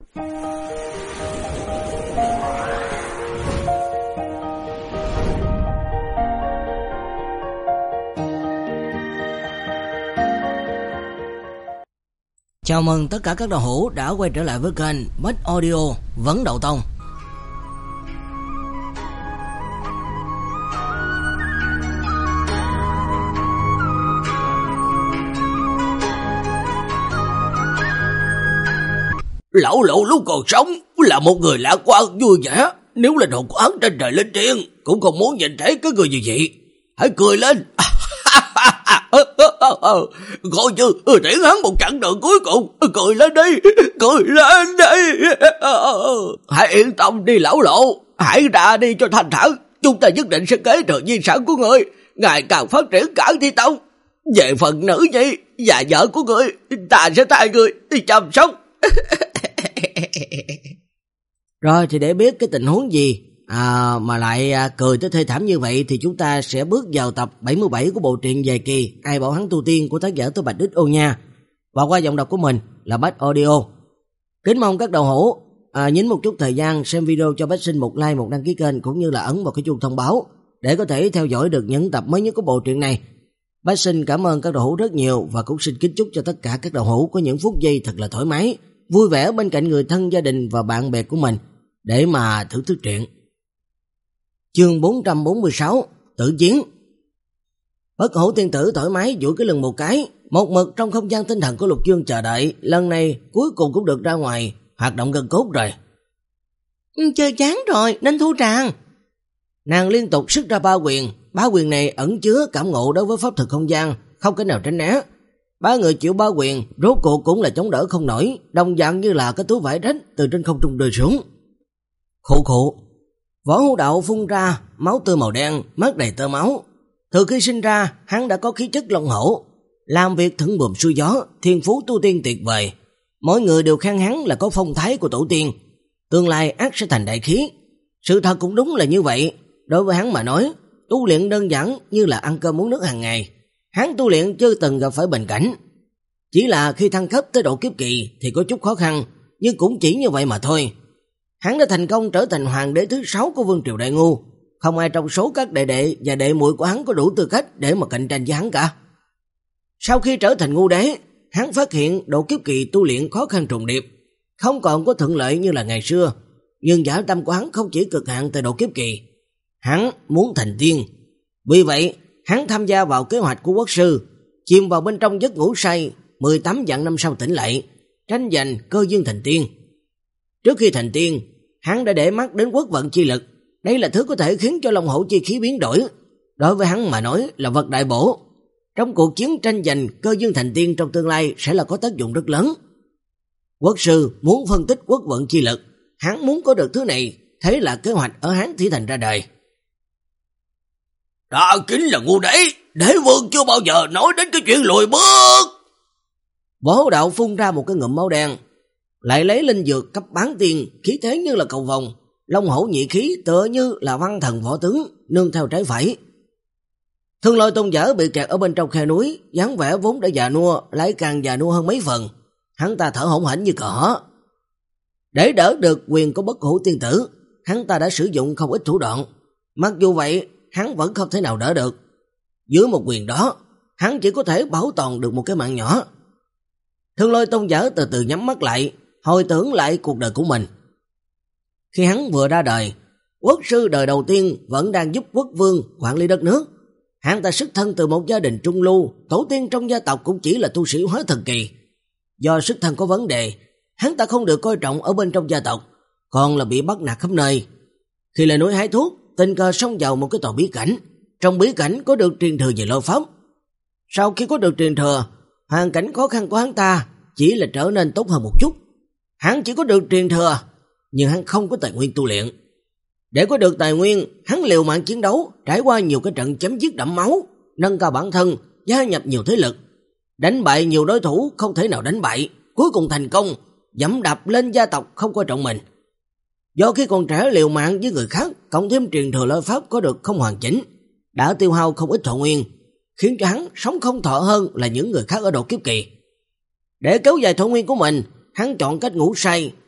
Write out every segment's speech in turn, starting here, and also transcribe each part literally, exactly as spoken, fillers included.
Chào mừng tất cả các đạo hữu đã quay trở lại với kênh Bách Audio Vấn Đậu Tông. Lão Lụ lúc còn sống là một người lạc quan vui vẻ, nếu linh hồn của hắn trên trời lên thiên cũng không muốn nhìn thấy cái người như vậy. Hãy cười lên. Gọi như tiễn hắn một chặng đường cuối cùng. Cười lên đi, cười lên đi. Hãy yên tâm đi lão Lộ, hãy ra đi cho thành thản. Chúng ta nhất định sẽ kế thừa di sản của người, ngày càng phát triển cảng Thi Tông. Về phần nữ nhi và vợ của người, ta sẽ thay người đi chăm sóc. Rồi thì để biết cái tình huống gì à, mà lại à, cười tới thê thảm như vậy, thì chúng ta sẽ bước vào tập bảy mươi bảy của bộ truyện dài kỳ Ai Bảo Hắn Tu Tiên của tác giả Tô Bạch Đích Ô nha, và qua giọng đọc của mình là Bách Audio. Kính mong các đạo hữu à, nhín một chút thời gian xem video cho Bách xin một like, một đăng ký kênh, cũng như là ấn vào cái chuông thông báo để có thể theo dõi được những tập mới nhất của bộ truyện này. Bách xin cảm ơn các đạo hữu rất nhiều, và cũng xin kính chúc cho tất cả các đạo hữu có những phút giây thật là thoải mái, vui vẻ bên cạnh người thân, gia đình và bạn bè của mình để mà thưởng thức truyện. Chương bốn trăm bốn mươi sáu, Tử Chiến. Bất Hủ tiên tử thoải mái duỗi cái lưng một cái, một mực trong không gian tinh thần của Lục Dương chờ đợi, lần này cuối cùng cũng được ra ngoài hoạt động gần cốt rồi. Chơi chán rồi nên thu tràng. Nàng liên tục xuất ra ba quyền, ba quyền này ẩn chứa cảm ngộ đối với pháp thực không gian, không cách nào tránh né. Ba người chịu ba quyền, rốt cuộc cũng là chống đỡ không nổi, đồng dạng như là cái túi vải rách từ trên không trung rơi xuống. Khụ khụ, Võ Hữu Đạo phun ra máu tươi màu đen, mắt đầy tơ máu. Từ khi sinh ra, hắn đã có khí chất long hổ, làm việc thuận buồm xuôi gió, thiên phú tu tiên tuyệt vời. Mỗi người đều khen hắn là có phong thái của tổ tiên, tương lai ắt sẽ thành đại khí. Sự thật cũng đúng là như vậy. Đối với hắn mà nói, tu luyện đơn giản như là ăn cơm uống nước hàng ngày. Hắn tu luyện chưa từng gặp phải bệnh cảnh, chỉ là khi thăng cấp tới độ kiếp kỳ thì có chút khó khăn, nhưng cũng chỉ như vậy mà thôi. Hắn đã thành công trở thành hoàng đế thứ sáu của Vương triều Đại Ngu, không ai trong số các đệ đệ và đệ muội của hắn có đủ tư cách để mà cạnh tranh với hắn cả. Sau khi trở thành ngu đế, hắn phát hiện độ kiếp kỳ tu luyện khó khăn trùng điệp, không còn có thuận lợi như là ngày xưa, nhưng dã tâm của hắn không chỉ cực hạn tại độ kiếp kỳ, hắn muốn thành tiên. Vì vậy, hắn tham gia vào kế hoạch của quốc sư, chìm vào bên trong giấc ngủ say, mười tám vạn năm sau tỉnh lại, tranh giành cơ duyên thành tiên. Trước khi thành tiên, hắn đã để mắt đến quốc vận chi lực, đây là thứ có thể khiến cho long hổ chi khí biến đổi. Đối với hắn mà nói là vật đại bổ, trong cuộc chiến tranh giành cơ duyên thành tiên trong tương lai sẽ là có tác dụng rất lớn. Quốc sư muốn phân tích quốc vận chi lực, hắn muốn có được thứ này, thế là kế hoạch ở Hán Thủy Thành ra đời. Đó chính là ngu đế, đế vương chưa bao giờ nói đến cái chuyện lùi bước. Võ Hữu Đạo phun ra một cái ngụm máu đen, lại lấy linh dược cấp bán tiên, khí thế như là cầu vồng, long hổ nhị khí tựa như là văn thần võ tướng nương theo trái phải. Thương Lôi Tôn giả bị kẹt ở bên trong khe núi, dáng vẻ vốn đã già nua lại càng già nua hơn mấy phần, hắn ta thở hổn hển như cỏ. Để đỡ được quyền của Bất Hủ tiên tử, hắn ta đã sử dụng không ít thủ đoạn, mặc dù vậy hắn vẫn không thể nào đỡ được. Dưới một quyền đó, hắn chỉ có thể bảo toàn được một cái mạng nhỏ. Thương Lôi Tôn giả từ từ nhắm mắt lại, hồi tưởng lại cuộc đời của mình. Khi hắn vừa ra đời, quốc sư đời đầu tiên vẫn đang giúp quốc vương quản lý đất nước. Hắn ta xuất thân từ một gia đình trung lưu, tổ tiên trong gia tộc cũng chỉ là tu sĩ hóa thần kỳ. Do xuất thân có vấn đề, hắn ta không được coi trọng ở bên trong gia tộc, còn là bị bắt nạt khắp nơi. Khi lên núi hái thuốc, tình cờ xông vào một cái tòa bí cảnh. Trong bí cảnh có được truyền thừa về lôi pháp. Sau khi có được truyền thừa, hoàn cảnh khó khăn của hắn ta chỉ là trở nên tốt hơn một chút. Hắn chỉ có được truyền thừa, nhưng hắn không có tài nguyên tu luyện. Để có được tài nguyên, hắn liều mạng chiến đấu, trải qua nhiều cái trận chém giết đẫm máu, nâng cao bản thân, gia nhập nhiều thế lực, đánh bại nhiều đối thủ không thể nào đánh bại, cuối cùng thành công, dẫm đạp lên gia tộc không coi trọng mình. Do khi còn trẻ liều mạng với người khác, cộng thêm truyền thừa lôi pháp có được không hoàn chỉnh, đã tiêu hao không ít thọ nguyên, khiến cho hắn sống không thọ hơn là những người khác ở độ kiếp kỳ. Để kéo dài thọ nguyên của mình, hắn chọn cách ngủ say,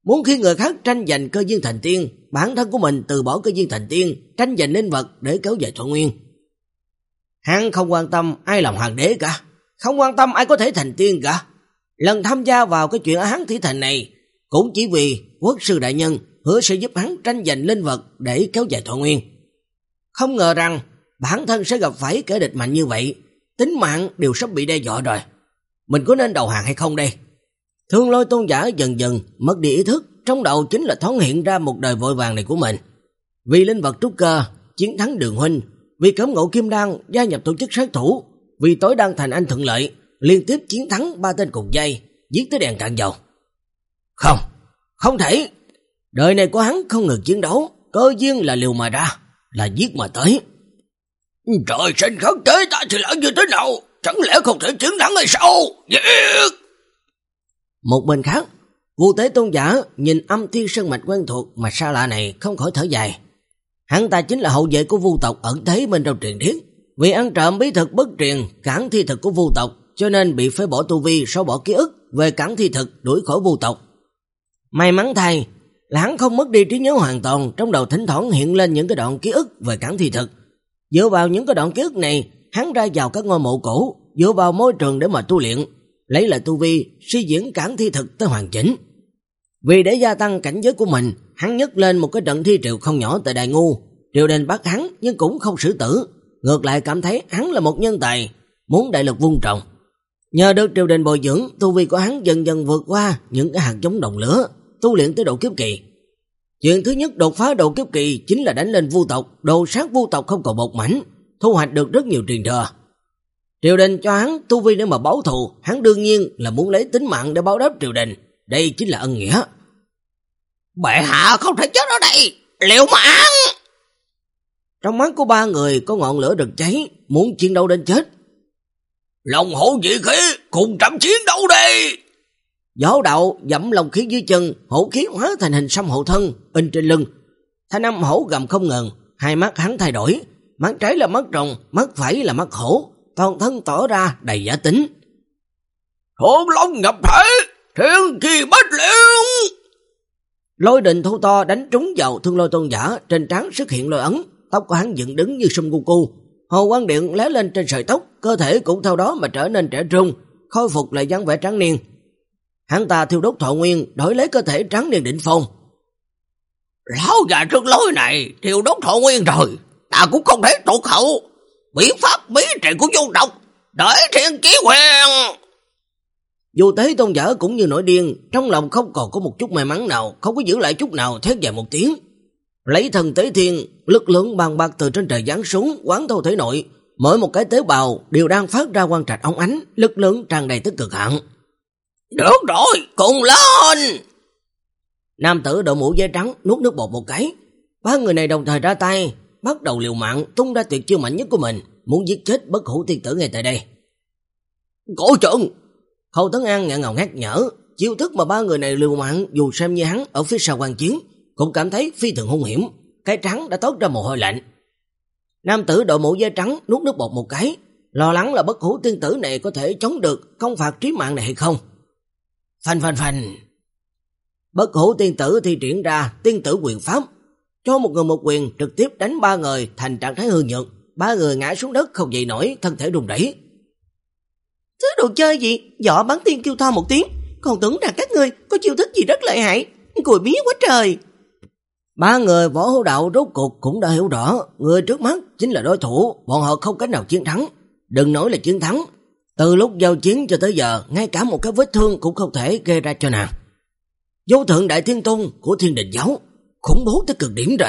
Muốn khi người khác tranh giành cơ duyên thành tiên, bản thân của mình từ bỏ cơ duyên thành tiên, tranh giành linh vật để kéo dài thọ nguyên. Hắn không quan tâm ai làm hoàng đế cả, không quan tâm ai có thể thành tiên cả. Lần tham gia vào cái chuyện ở Hán Thủy Thành này cũng chỉ vì quốc sư đại nhân hứa sẽ giúp hắn tranh giành linh vật để kéo dài thọ nguyên. Không ngờ rằng bản thân sẽ gặp phải kẻ địch mạnh như vậy, tính mạng đều sắp bị đe dọa rồi. Mình có nên đầu hàng hay không đây? Thương Lôi tôn giả dần dần mất đi ý thức, trong đầu chính là thoáng hiện ra một đời vội vàng này của mình. Vì linh vật trúc cơ, chiến thắng Đường huynh, vì cấm ngộ kim đan, gia nhập tổ chức sát thủ, vì tối đan thành anh thuận lợi, liên tiếp chiến thắng ba tên cùng dây, giết tới đèn cạn dầu. Không, không thể. Đời này của hắn không ngừng chiến đấu, cơ duyên là liều mà ra, là giết mà tới. Trời sinh khắc chế ta thì lại như thế nào? Chẳng lẽ không thể chiến thắng hay sao? Giết! Một bên khác, Vu Tế tôn giả nhìn âm thiên sơn mạch quen thuộc mà xa lạ này không khỏi thở dài. Hắn ta chính là hậu vệ của Vu tộc ẩn thế bên trong truyền thuyết, vì ăn trộm bí thực bất truyền, cản thi thực của Vu tộc, cho nên bị phế bỏ tu vi, xóa bỏ ký ức về cản thi thực, đuổi khỏi Vu tộc. May mắn thay là hắn không mất đi trí nhớ hoàn toàn, trong đầu thỉnh thoảng hiện lên những cái đoạn ký ức về cản thi thực. Dựa vào những cái đoạn ký ức này, hắn ra vào các ngôi mộ cổ, dựa vào môi trường để mà tu luyện, lấy lại tu vi, suy diễn cản thi thực tới hoàn chỉnh. Vì để gia tăng cảnh giới của mình, hắn nhấc lên một cái trận thi triệu không nhỏ tại Đại Ngu. Triều đình bắt hắn nhưng cũng không xử tử, ngược lại cảm thấy hắn là một nhân tài, muốn đại lực vun trồng. Nhờ được triều đình bồi dưỡng, tu vi của hắn dần dần vượt qua những cái hạt giống đồng lửa, tu luyện tới độ kiếp kỳ. Chuyện thứ nhất đột phá độ kiếp kỳ chính là đánh lên Vu tộc, đồ sát Vu tộc không còn một mảnh, thu hoạch được rất nhiều truyền thừa. Triều đình cho hắn tu vi để mà báo thù, hắn đương nhiên là muốn lấy tính mạng để báo đáp triều đình, đây chính là ân nghĩa. Bệ hạ không thể chết ở đây, liệu mạng! Trong mắt của ba người có ngọn lửa rực cháy, muốn chiến đấu đến chết. Lòng hổ dị khí, cùng chậm chiến đấu đi! Gió đạo dẫm lòng khí dưới chân, hổ khí hóa thành hình xăm hộ thân, in trên lưng. Thanh âm hổ gầm không ngừng, hai mắt hắn thay đổi, mắt trái là mắt rồng, mắt phải là mắt hổ, toàn thân tỏ ra đầy giả tính. Hỗn long nhập thể, thiên kỳ bách liễu! Lôi đình thu to đánh trúng vào Thương Lôi tôn giả, trên trán xuất hiện lôi ấn, tóc của hắn dựng đứng như sum cu cu, hồ quang điện lóe lên trên sợi tóc, cơ thể cũng theo đó mà trở nên trẻ trung, khôi phục lại dáng vẻ trắng niên. Hắn ta thiêu đốt thọ nguyên, đổi lấy cơ thể trắng niên đỉnh phong. Lão già trước lối này thiêu đốt thọ nguyên rồi, ta cũng không thể tụt hậu. Bí pháp bí truyền của vô độc, đợi thiên ký quyền. Dù Tế tôn giả cũng như nổi điên, trong lòng không còn có một chút may mắn nào, không có giữ lại chút nào, thét dài một tiếng. Lấy thần tế thiên, lực lượng bằng bạc từ trên trời giáng xuống, quán thâu thể nội, mỗi một cái tế bào đều đang phát ra quang trạch óng ánh, lực lượng tràn đầy tới cực hạn. Được rồi, cùng lên! Nam tử đội mũ dây trắng nuốt nước bọt một cái. Ba người này đồng thời ra tay, bắt đầu liều mạng, tung ra tuyệt chiêu mạnh nhất của mình, muốn giết chết Bất Hủ tiên tử ngay tại đây. Cổ trận! Khâu Tấn An ngẹn ngào nhắc nhở, chiêu thức mà ba người này liều mạng dù xem như hắn ở phía sau quan chiến, cũng cảm thấy phi thường hung hiểm, cái trắng đã toát ra mồ hôi lạnh. Nam tử đội mũ dây trắng nuốt nước bọt một cái, lo lắng là Bất Hủ tiên tử này có thể chống được công phạt trí mạng này hay không. Phanh phanh phanh. Bất Hủ tiên tử thi triển ra tiên tử quyền pháp, cho một người một quyền trực tiếp đánh ba người thành trạng thái hư nhược, ba người ngã xuống đất không dậy nổi, thân thể run rẩy. Thứ đồ chơi gì? Võ bắn tiên kêu to một tiếng, còn tưởng rằng các ngươi có chiêu thức gì rất lợi hại, cùi mía quá trời. Ba người võ hữu đạo rốt cuộc cũng đã hiểu rõ, người trước mắt chính là đối thủ, bọn họ không cách nào chiến thắng. Đừng nói là chiến thắng, từ lúc giao chiến cho tới giờ, ngay cả một cái vết thương cũng không thể gây ra cho nàng. Vô thượng đại thiên tôn của Thiên Đình giáo, khủng bố tới cực điểm rồi.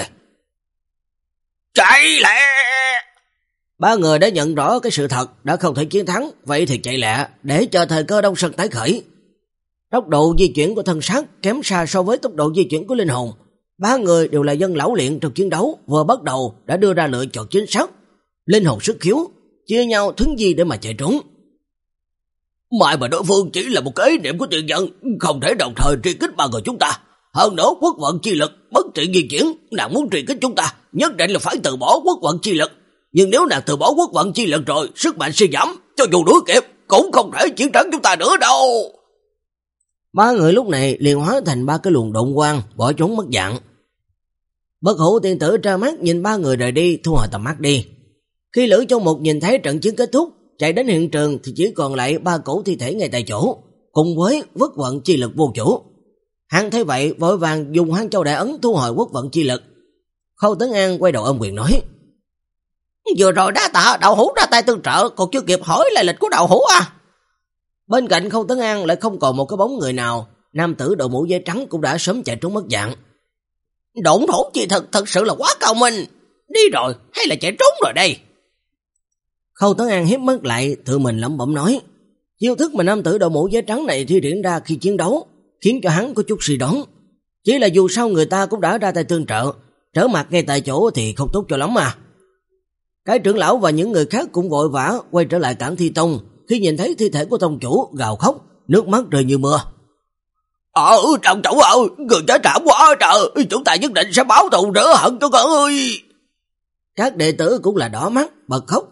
Chạy lẹ! Ba người đã nhận rõ cái sự thật, đã không thể chiến thắng, vậy thì chạy lẹ, để chờ thời cơ Đông Sơn tái khởi. Tốc độ di chuyển của thân xác kém xa so với tốc độ di chuyển của linh hồn. Ba người đều là dân lão luyện trong chiến đấu, vừa bắt đầu đã đưa ra lựa chọn chính xác. Linh hồn sức khiếu, chia nhau thứ gì để mà chạy trốn. Mai mà đối phương chỉ là một cái ý niệm của tiền nhân, không thể đồng thời truy kích ba người chúng ta. Hơn nữa quốc vận chi lực, bất tiện di chuyển, nàng muốn truy kích chúng ta, nhất định là phải từ bỏ quốc vận chi lực. Nhưng nếu nàng từ bỏ quốc vận chi lực rồi, sức mạnh suy giảm, cho dù đuổi kịp, cũng không thể chiến thắng chúng ta nữa đâu. Ba người lúc này liền hóa thành ba cái luồng độn quang, bỏ trốn mất dạng. Bất Hủ tiên tử tra mắt nhìn ba người rời đi, thu hồi tầm mắt đi. Khi Lữ Châu Mục nhìn thấy trận chiến kết thúc, chạy đến hiện trường thì chỉ còn lại ba cổ thi thể ngay tại chỗ, cùng với quốc vận chi lực vô chủ. Hắn thấy vậy vội vàng dùng Hoang Châu Đại Ấn thu hồi quốc vận chi lực. Khâu Tấn An quay đầu ôm quyền nói: Vừa rồi đá tạ Đạo Hữu ra tay tương trợ, còn chưa kịp hỏi lại lịch của Đạo Hữu à. Bên cạnh Khâu Tấn An lại không còn một cái bóng người nào, nam tử đội mũ giấy trắng cũng đã sớm chạy trốn mất dạng. Độn thổ chi thực thật sự là quá cao minh. Đi rồi hay là chạy trốn rồi đây? Khâu Tấn An hiếp mắt lại, tự mình lẩm bẩm nói. Chiêu thức mà nam tử đội mũ giấy trắng này thi triển ra khi chiến đấu khiến cho hắn có chút suy đoán. Chỉ là dù sao người ta cũng đã ra tay tương trợ, trở mặt ngay tại chỗ thì không tốt cho lắm mà. Cái trưởng lão và những người khác cũng vội vã quay trở lại Cảng Thi Tông, khi nhìn thấy thi thể của tông chủ gào khóc, nước mắt rơi như mưa. Ờ, trọng chủ ơi, người chết thảm quá trời, chúng ta nhất định sẽ báo thù rửa hận cho con ơi. Các đệ tử cũng là đỏ mắt, bật khóc.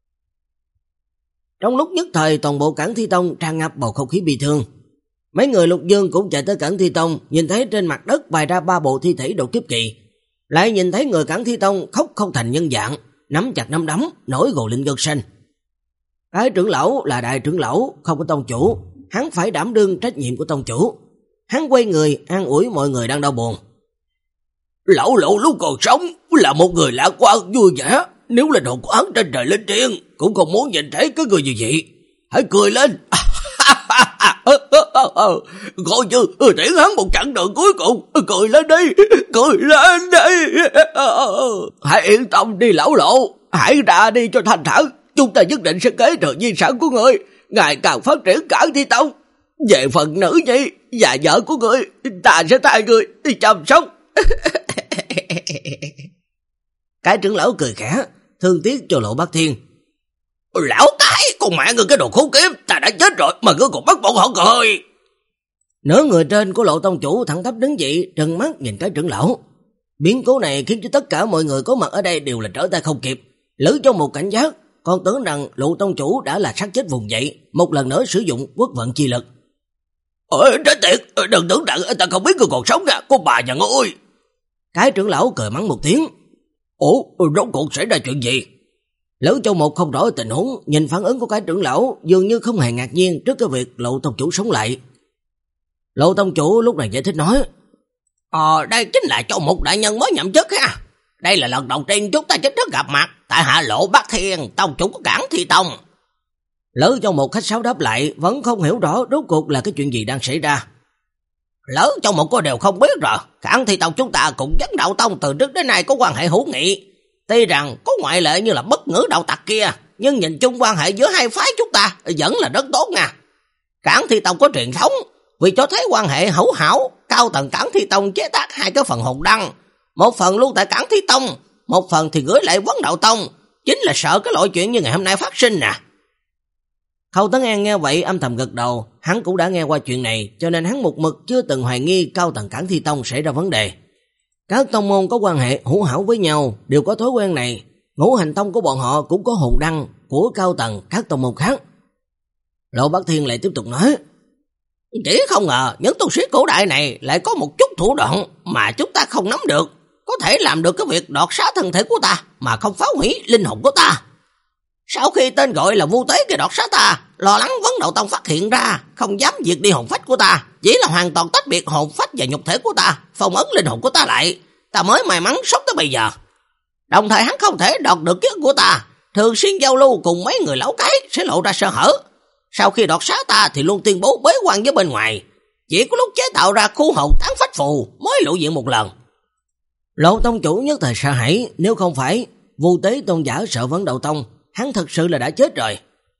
Trong lúc nhất thời toàn bộ Cảng Thi Tông tràn ngập bầu không khí bi thương. Mấy người Lục Dương cũng chạy tới Cảng Thi Tông, nhìn thấy trên mặt đất bày ra ba bộ thi thể độ kiếp kỳ. Lại nhìn thấy người Cảng Thi Tông khóc không thành nhân dạng, nắm chặt nắm đấm, nổi gồ lên gân xanh. Cái trưởng lão là đại trưởng lão, không có tông chủ, hắn phải đảm đương trách nhiệm của tông chủ. Hắn quay người an ủi mọi người đang đau buồn. Lão Lộ lúc còn sống là một người lạc quan vui vẻ, nếu linh hồn của hắn trên trời lên thiên cũng không muốn nhìn thấy cái người như vậy. Hãy cười lên. Coi như tiễn hắn một chặng đường cuối cùng. Cười lên đi, cười lên đi. Hãy yên tâm đi Lão Lộ, hãy ra đi cho thành thản. Chúng ta nhất định sẽ kế thừa di sản của người, ngày càng phát triển Cảng Thi Tông. Về phần nữ nhi và vợ của người, ta sẽ thay người đi chăm sóc. Cái trưởng lão cười khẽ, thương tiếc cho Lộ Bắc Thiên. Lão cái, con mẹ người cái đồ khốn kiếp, ta đã chết rồi mà ngươi còn bắt bọn họ cười. Nửa người trên của Lộ tông chủ thẳng thấp đứng dậy, trừng mắt nhìn cái trưởng lão. Biến cố này khiến cho tất cả mọi người có mặt ở đây đều là trở tay không kịp. Lữ trong một cảnh giác, còn tưởng rằng Lộ tông chủ đã là sát chết vùng dậy, một lần nữa sử dụng quốc vận chi lực. Ôi, chết tiệt, đừng tưởng rằng ta không biết người còn sống nha, con bà nhà ngươi ơi. Cái trưởng lão cười mắng một tiếng. Ủa, rốt cuộc xảy ra chuyện gì? Lữ Châu Một không rõ tình huống, nhìn phản ứng của cái trưởng lão dường như không hề ngạc nhiên trước cái việc Lộ tông chủ sống lại. Lộ tông chủ lúc này giải thích nói. Ờ, đây chính là Châu Một đại nhân mới nhậm chức ha. Đây là lần đầu tiên chúng ta chính thức gặp mặt, tại hạ Lộ Bắc Thiên, tông chủ của Cảng Thi Tông. Lữ Châu Một khách sáo đáp lại, vẫn không hiểu rõ rốt cuộc là cái chuyện gì đang xảy ra. Lữ Châu Một cô đều không biết rồi, Cảng Thi Tông chúng ta cùng Vấn Đạo Tông từ trước đến nay có quan hệ hữu nghị. Tuy rằng có ngoại lệ như là Bất Ngữ đạo tặc kia, nhưng nhìn chung quan hệ giữa hai phái chúng ta vẫn là rất tốt nha. Cảng Thi Tông có truyền thống, vì cho thấy quan hệ hữu hảo, cao tầng Cảng Thi Tông chế tác hai cái phần hồn đăng, một phần luôn tại Cảng Thi Tông, một phần thì gửi lại Vấn Đạo Tông, chính là sợ cái loại chuyện như ngày hôm nay phát sinh nè. Khâu Tấn An nghe vậy âm thầm gật đầu, hắn cũng đã nghe qua chuyện này, cho nên hắn một mực chưa từng hoài nghi cao tầng Cảng Thi Tông xảy ra vấn đề. Các tông môn có quan hệ hữu hảo với nhau đều có thói quen này, Ngũ Hành Tông của bọn họ cũng có hồn đăng của cao tầng các tông môn khác. Lộ Bắc Thiên lại tiếp tục nói. Chỉ không ngờ những tu sĩ cổ đại này lại có một chút thủ đoạn mà chúng ta không nắm được, có thể làm được cái việc đoạt xá thân thể của ta mà không phá hủy linh hồn của ta. Sau khi tên gọi là Vu Tế kia đoạt xá ta, lo lắng Vấn Đạo Tông phát hiện ra, không dám diệt đi hồn phách của ta, chỉ là hoàn toàn tách biệt hồn phách và nhục thể của ta, phong ấn linh hồn của ta lại, ta mới may mắn sống tới bây giờ. Đồng thời hắn không thể đoạt được ký ức của ta, thường xuyên giao lưu cùng mấy người lão cái sẽ lộ ra sơ hở. Sau khi đoạt xá ta thì luôn tuyên bố bế quan với bên ngoài, chỉ có lúc chế tạo ra khu hồn tán phách phù mới lộ diện một lần. Lộ tông chủ nhất thời sợ hãi, nếu không phải Vu Tế tôn giả sợ Vấn Đạo Tông, hắn thật sự là đã chết rồi.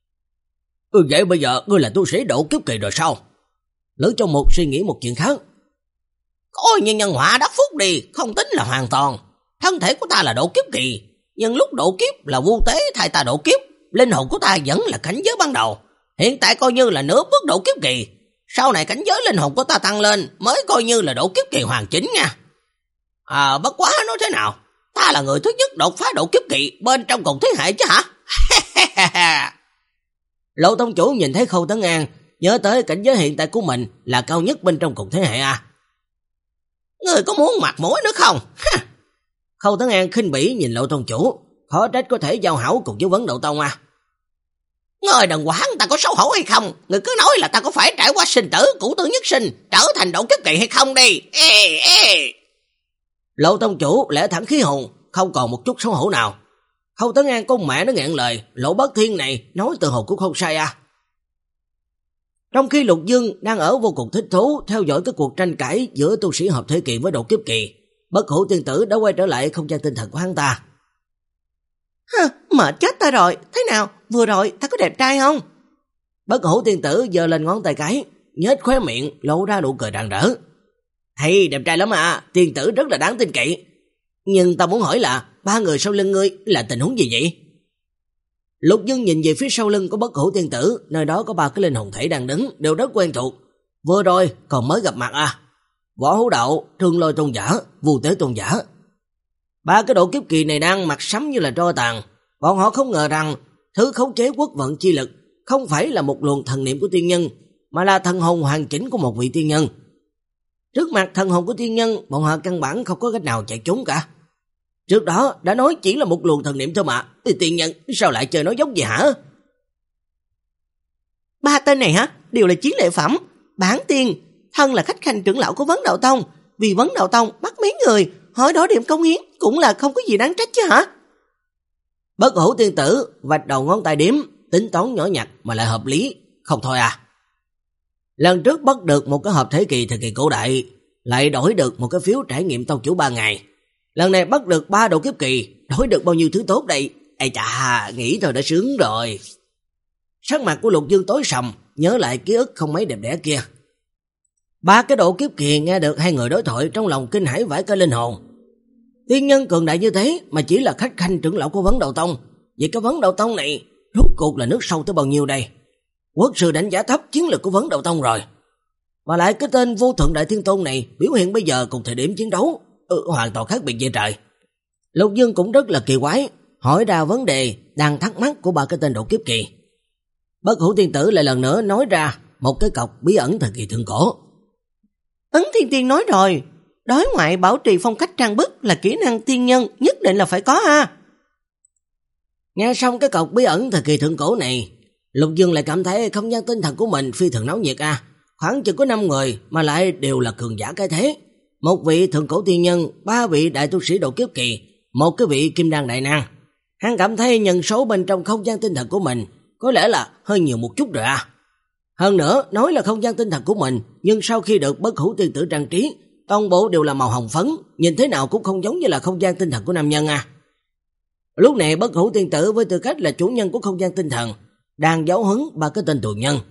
Ừ, vậy bây giờ ngươi là tu sĩ độ kiếp kỳ rồi sao? Lữ Trong Một suy nghĩ một chuyện khác. Coi như nhân họa đắc phúc đi, không tính là hoàn toàn. Thân thể của ta là độ kiếp kỳ, nhưng lúc độ kiếp là Vu Tế thay ta độ kiếp, linh hồn của ta vẫn là cảnh giới ban đầu. Hiện tại coi như là nửa bước độ kiếp kỳ, sau này cảnh giới linh hồn của ta tăng lên mới coi như là độ kiếp kỳ hoàn chỉnh nha. À, bất quá nói thế nào, ta là người thứ nhất đột phá độ kiếp kỳ bên trong cùng thế hệ chứ hả? Lộ tông chủ nhìn thấy Khâu Tấn An nhớ tới cảnh giới hiện tại của mình là cao nhất bên trong cùng thế hệ à. Người có muốn mặt mũi nữa không? Ha! Khâu Tấn An khinh bỉ nhìn Lộ Tông chủ, khó trách có thể giao hảo cùng với Vấn Đạo Tông à. Người đừng quản ta có xấu hổ hay không, người cứ nói là ta có phải trải qua sinh tử, cửu tử nhất sinh, trở thành độ kiếp kỳ hay không đi. Ê, ê. Lộ Tông chủ lẽ thẳng khí hồn, không còn một chút xấu hổ nào. Khâu Tấn An con mẹ nó nghẹn lời, Lộ Bất Thiên này nói từ hồ cũng không sai à. Trong khi Lục Dương đang ở vô cùng thích thú theo dõi cái cuộc tranh cãi giữa tu sĩ hợp thể kỳ với độ kiếp kỳ, Bất Hủ Tiên Tử đã quay trở lại không gian tinh thần của hắn ta. Hơ, mệt chết ta rồi, thế nào, vừa rồi ta có đẹp trai không? Bất Hủ Tiên Tử giơ lên ngón tay cái, nhếch khóe miệng, lộ ra nụ cười rạng rỡ. Hay, đẹp trai lắm à, tiên tử rất là đáng tin cậy. Nhưng ta muốn hỏi là, ba người sau lưng ngươi là tình huống gì vậy? Lục Dương nhìn về phía sau lưng của Bất Hủ Tiên Tử, nơi đó có ba cái linh hồn thể đang đứng, đều rất quen thuộc. Vừa rồi còn mới gặp mặt à? Võ Hữu Đạo, Trương Lôi Tôn Giả, Vu Tế Tôn Giả. Ba cái độ kiếp kỳ này đang mặt sắm như là tro tàn. Bọn họ không ngờ rằng thứ khống chế quốc vận chi lực không phải là một luồng thần niệm của tiên nhân, mà là thần hồn hoàn chỉnh của một vị tiên nhân. Trước mặt thần hồn của tiên nhân, bọn họ căn bản không có cách nào chạy trốn cả. Trước đó đã nói chỉ là một luồng thần niệm thôi mà, thì tiên nhân sao lại chơi nói dốc gì hả? Ba tên này hả? Đều là chiến lợi phẩm. Bản tiên, thân là khách khanh trưởng lão của Vấn Đạo Tông, vì Vấn Đạo Tông bắt mấy người, hỏi đó điểm công hiến cũng là không có gì đáng trách chứ hả? Bất Hủ Tiên Tử vạch đầu ngón tay đếm, tính toán nhỏ nhặt mà lại hợp lý, không thôi à. Lần trước bắt được một cái hợp thể kỳ thời kỳ cổ đại, lại đổi được một cái phiếu trải nghiệm tông chủ ba ngày. Lần này bắt được ba độ kiếp kỳ, đổi được bao nhiêu thứ tốt đây. Ây chà, nghĩ thôi đã sướng rồi. Sắc mặt của Lục Dương tối sầm, nhớ lại ký ức không mấy đẹp đẽ kia. Ba cái độ kiếp kỳ nghe được hai người đối thoại, trong lòng kinh hãi vãi cả linh hồn. Tiên nhân cường đại như thế mà chỉ là khách khanh trưởng lão của Vấn Đạo Tông. Vậy cái Vấn Đạo Tông này rốt cuộc là nước sâu tới bao nhiêu đây? Quốc sư đánh giá thấp chiến lược của Vấn Đạo Tông rồi. Mà lại cái tên Vô Thượng Đại Thiên Tôn này biểu hiện bây giờ cùng thời điểm chiến đấu ừ, hoàn toàn khác biệt vậy trời. Lục Dương cũng rất là kỳ quái, hỏi ra vấn đề đang thắc mắc của ba cái tên độ kiếp kỳ. Bất Hủ Tiên Tử lại lần nữa nói ra một cái cọc bí ẩn thời kỳ thượng cổ. Ấn Thiên Tiên nói rồi, đối ngoại bảo trì phong cách trang bức là kỹ năng tiên nhân nhất định là phải có ha. Nghe xong cái cọc bí ẩn thời kỳ thượng cổ này, Lục Dương lại cảm thấy không gian tinh thần của mình phi thường náo nhiệt à. Khoảng chừng có năm người mà lại đều là cường giả cái thế. Một vị thượng cổ tiên nhân, ba vị đại tu sĩ độ kiếp kỳ, một cái vị kim đan đại năng. Hắn cảm thấy nhân số bên trong không gian tinh thần của mình có lẽ là hơi nhiều một chút rồi à. Hơn nữa, nói là không gian tinh thần của mình, nhưng sau khi được Bất Hủ Tiên Tử trang trí, toàn bộ đều là màu hồng phấn, nhìn thế nào cũng không giống như là không gian tinh thần của nam nhân à. Lúc này Bất Hủ Tiên Tử với tư cách là chủ nhân của không gian tinh thần, đang giáo huấn ba cái tên tù nhân.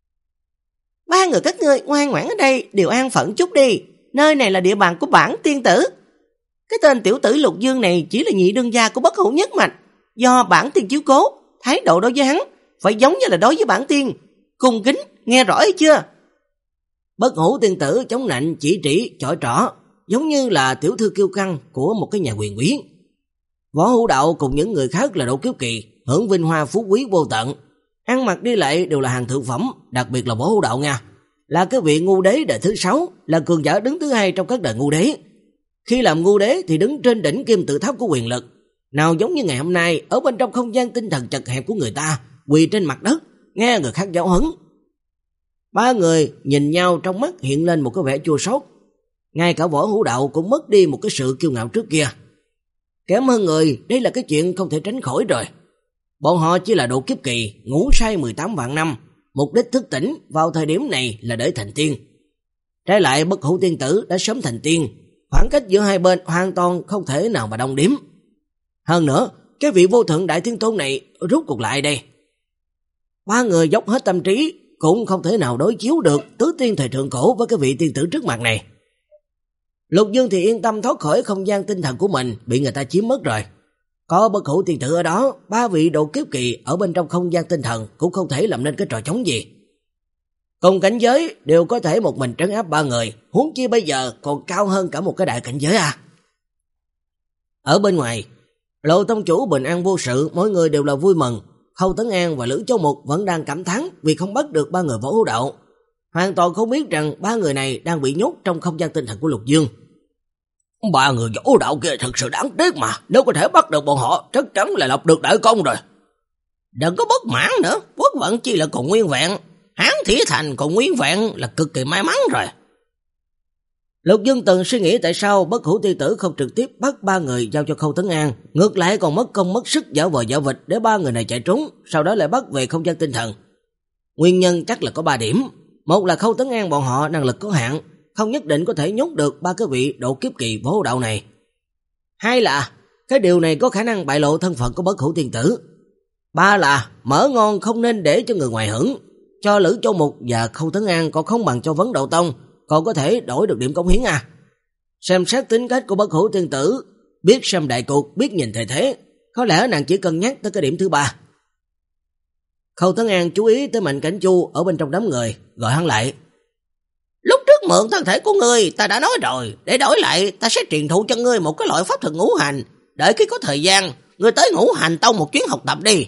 Ba người các ngươi ngoan ngoãn ở đây, đều an phận chút đi, nơi này là địa bàn của bản tiên tử. Cái tên tiểu tử Lục Dương này chỉ là nhị đương gia của Bất Hủ nhất mạch, do bản tiên chiếu cố, thái độ đối với hắn phải giống như là đối với bản tiên, cung kính, nghe rõ hay chưa? Bất Hủ Tiên Tử chống nạnh chỉ chỉ chỏi trỏ, giống như là tiểu thư kiêu căng của một cái nhà quyền quý. Võ Hữu Đạo cùng những người khác là độ kiếp kỳ, hưởng vinh hoa phú quý vô tận, ăn mặc đi lại đều là hàng thượng phẩm, đặc biệt là Võ Hữu Đạo nha, là cái vị ngu đế đời thứ sáu, là cường giả đứng thứ hai trong các đời ngu đế. Khi làm ngu đế thì đứng trên đỉnh kim tự tháp của quyền lực, nào giống như ngày hôm nay ở bên trong không gian tinh thần chật hẹp của người ta, quỳ trên mặt đất nghe người khác giáo huấn. Ba người nhìn nhau, trong mắt hiện lên một cái vẻ chua xót. Ngay cả Võ Hữu Đạo cũng mất đi một cái sự kiêu ngạo trước kia. Kém hơn người, đây là cái chuyện không thể tránh khỏi rồi. Bọn họ chỉ là độ kiếp kỳ, ngủ say mười tám vạn năm, mục đích thức tỉnh vào thời điểm này là để thành tiên. Trái lại Bất Hủ Tiên Tử đã sớm thành tiên, khoảng cách giữa hai bên hoàn toàn không thể nào mà đong đếm. Hơn nữa, cái vị Vô Thượng Đại Thiên Tôn này rút cuộc lại đây. Ba người dốc hết tâm trí cũng không thể nào đối chiếu được tứ tiên thời thượng cổ với cái vị tiên tử trước mặt này. Lục Dương thì yên tâm thoát khỏi không gian tinh thần của mình bị người ta chiếm mất rồi. Có Bất Hủ Tiên Tử ở đó, ba vị độ kiếp kỳ ở bên trong không gian tinh thần cũng không thể làm nên cái trò chống gì. Cùng cảnh giới đều có thể một mình trấn áp ba người, huống chi bây giờ còn cao hơn cả một cái đại cảnh giới à. Ở bên ngoài, Lộ Tông chủ bình an vô sự, mỗi người đều là vui mừng. Khâu Tấn An và Lữ Châu Mục vẫn đang cảm thán vì không bắt được ba người Võ Hữu Đạo, hoàn toàn không biết rằng ba người này đang bị nhốt trong không gian tinh thần của Lục Dương. Ba người Võ Hữu Đạo kia thật sự đáng tiếc mà, nếu có thể bắt được bọn họ chắc chắn là lập được đại công rồi. Đừng có bất mãn nữa, quốc vận chi là còn nguyên vẹn, Hán Thủy Thành còn nguyên vẹn là cực kỳ may mắn rồi. Lục Dương từng suy nghĩ tại sao Bất Hủ Tiên Tử không trực tiếp bắt ba người giao cho Khâu Tấn An, ngược lại còn mất công mất sức giả vờ giả vịt để ba người này chạy trốn, sau đó lại bắt về không gian tinh thần. Nguyên nhân chắc là có ba điểm. Một là Khâu Tấn An bọn họ năng lực có hạn, không nhất định có thể nhốt được ba cái vị độ kiếp kỳ Võ Hữu Đạo này. Hai là cái điều này có khả năng bại lộ thân phận của Bất Hủ Tiên Tử. Ba là mỡ ngon không nên để cho người ngoài hưởng, cho Lữ Châu Mục và Khâu Tấn An còn không bằng cho Vấn Đạo Tông, còn có thể đổi được điểm cống hiến à. Xem xét tính cách của Bất Hủ Tiên Tử, biết xem đại cuộc, biết nhìn thời thế, có lẽ nàng chỉ cân nhắc tới cái điểm thứ ba. Khâu Tấn An chú ý tới Mạnh Cảnh Chu ở bên trong đám người, gọi hắn lại. Lúc trước mượn thân thể của ngươi, ta đã nói rồi, để đổi lại ta sẽ truyền thụ cho ngươi một cái loại pháp thuật ngũ hành, đợi khi có thời gian, ngươi tới Ngũ Hành Tông một chuyến học tập đi.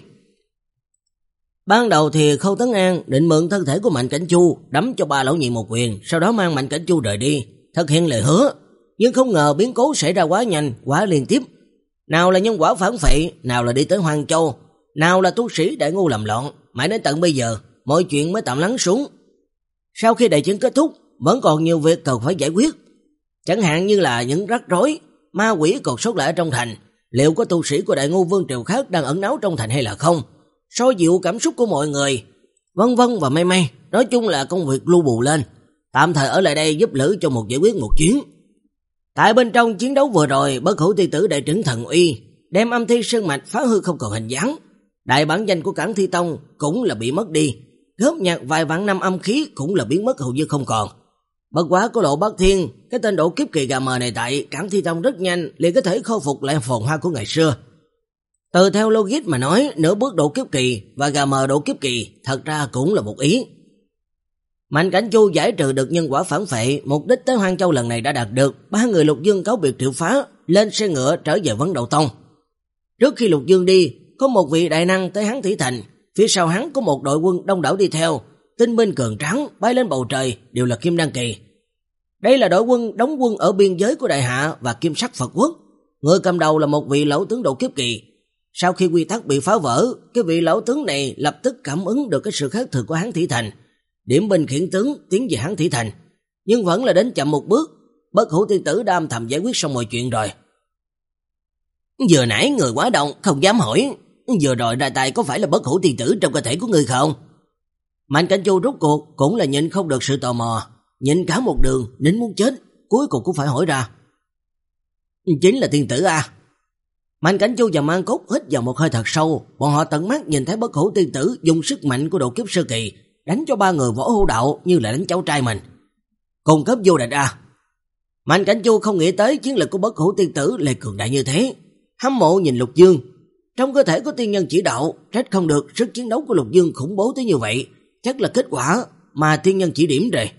Ban đầu thì Khâu Tấn An định mượn thân thể của Mạnh Cảnh Chu đấm cho ba lão nhị một quyền, sau đó mang Mạnh Cảnh Chu rời đi, thực hiện lời hứa. Nhưng không ngờ biến cố xảy ra quá nhanh, quá liên tiếp. Nào là nhân quả phản phệ, nào là đi tới Hoang Châu, nào là tu sĩ Đại Ngu làm loạn, mãi đến tận bây giờ mọi chuyện mới tạm lắng xuống. Sau khi đại chiến kết thúc, vẫn còn nhiều việc cần phải giải quyết. Chẳng hạn như là những rắc rối ma quỷ còn sót lại ở trong thành, liệu có tu sĩ của Đại Ngu Vương triều khác đang ẩn náu trong thành hay là không, soi dịu cảm xúc của mọi người, vân vân và may may. Nói chung là công việc lưu bù lên, tạm thời ở lại đây giúp Lữ Châu Mục giải quyết một chuyến. Tại bên trong chiến đấu vừa rồi, Bất Hủ Tiên Tử đại trấn thần uy, đem âm thi sơn mạch phá hư không còn hình dáng. Đại bản danh của Cảng Thi Tông cũng là bị mất đi, góp nhặt vài vạn năm âm khí cũng là biến mất hầu như không còn. Bất quá có Lộ Bắc Thiên, cái tên độ kiếp kỳ gà mờ này tại Cảng Thi Tông rất nhanh liền có thể khôi phục lại phồn hoa của ngày xưa. Từ theo logic mà nói, nửa bước độ kiếp kỳ và gà mờ độ kiếp kỳ thật ra cũng là một ý. Mạnh Cảnh Chu giải trừ được nhân quả phản phệ, mục đích tới Hoang Châu lần này đã đạt được. Ba người Lục Dương cáo biệt Triệu Phá, lên xe ngựa trở về Vấn Đạo Tông. Trước khi Lục Dương đi, có một vị đại năng tới Hán Thủy Thành, phía sau hắn có một đội quân đông đảo đi theo, tinh binh cường tráng bay lên bầu trời, đều là kim đan kỳ. Đây là đội quân đóng quân ở biên giới của Đại Hạ và Kim Sắc Phật Quốc. Người cầm đầu là một vị lão tướng độ kiếp kỳ. Sau khi quy tắc bị phá vỡ, cái vị lão tướng này lập tức cảm ứng được cái sự khác thường của Hán Thủy Thành, điểm binh khiển tướng tiến về Hán Thủy Thành, nhưng vẫn là đến chậm một bước. Bất Hủ Tiên Tử đã âm thầm giải quyết xong mọi chuyện rồi. Vừa nãy người quá đông, không dám hỏi, vừa rồi ra tay có phải là Bất Hủ Tiên Tử trong cơ thể của ngươi không? Mạnh Cảnh Chu rốt cuộc cũng là nhịn không được sự tò mò, nhịn cả một đường, nín muốn chết, cuối cùng cũng phải hỏi ra. Chính là tiên tử à? Mạnh Cảnh Chu và Mang Cốt hít vào một hơi thật sâu, bọn họ tận mắt nhìn thấy Bất Hủ Tiên Tử dùng sức mạnh của độ kiếp sơ kỳ đánh cho ba người Võ Hữu Đạo như là đánh cháu trai mình. Cùng cấp vô địch à? Mạnh Cảnh Chu không nghĩ tới chiến lực của Bất Hủ Tiên Tử lại cường đại như thế, hâm mộ nhìn Lục Dương. Trong cơ thể có tiên nhân chỉ đạo, trách không được sức chiến đấu của Lục Dương khủng bố tới như vậy, chắc là kết quả mà tiên nhân chỉ điểm rồi.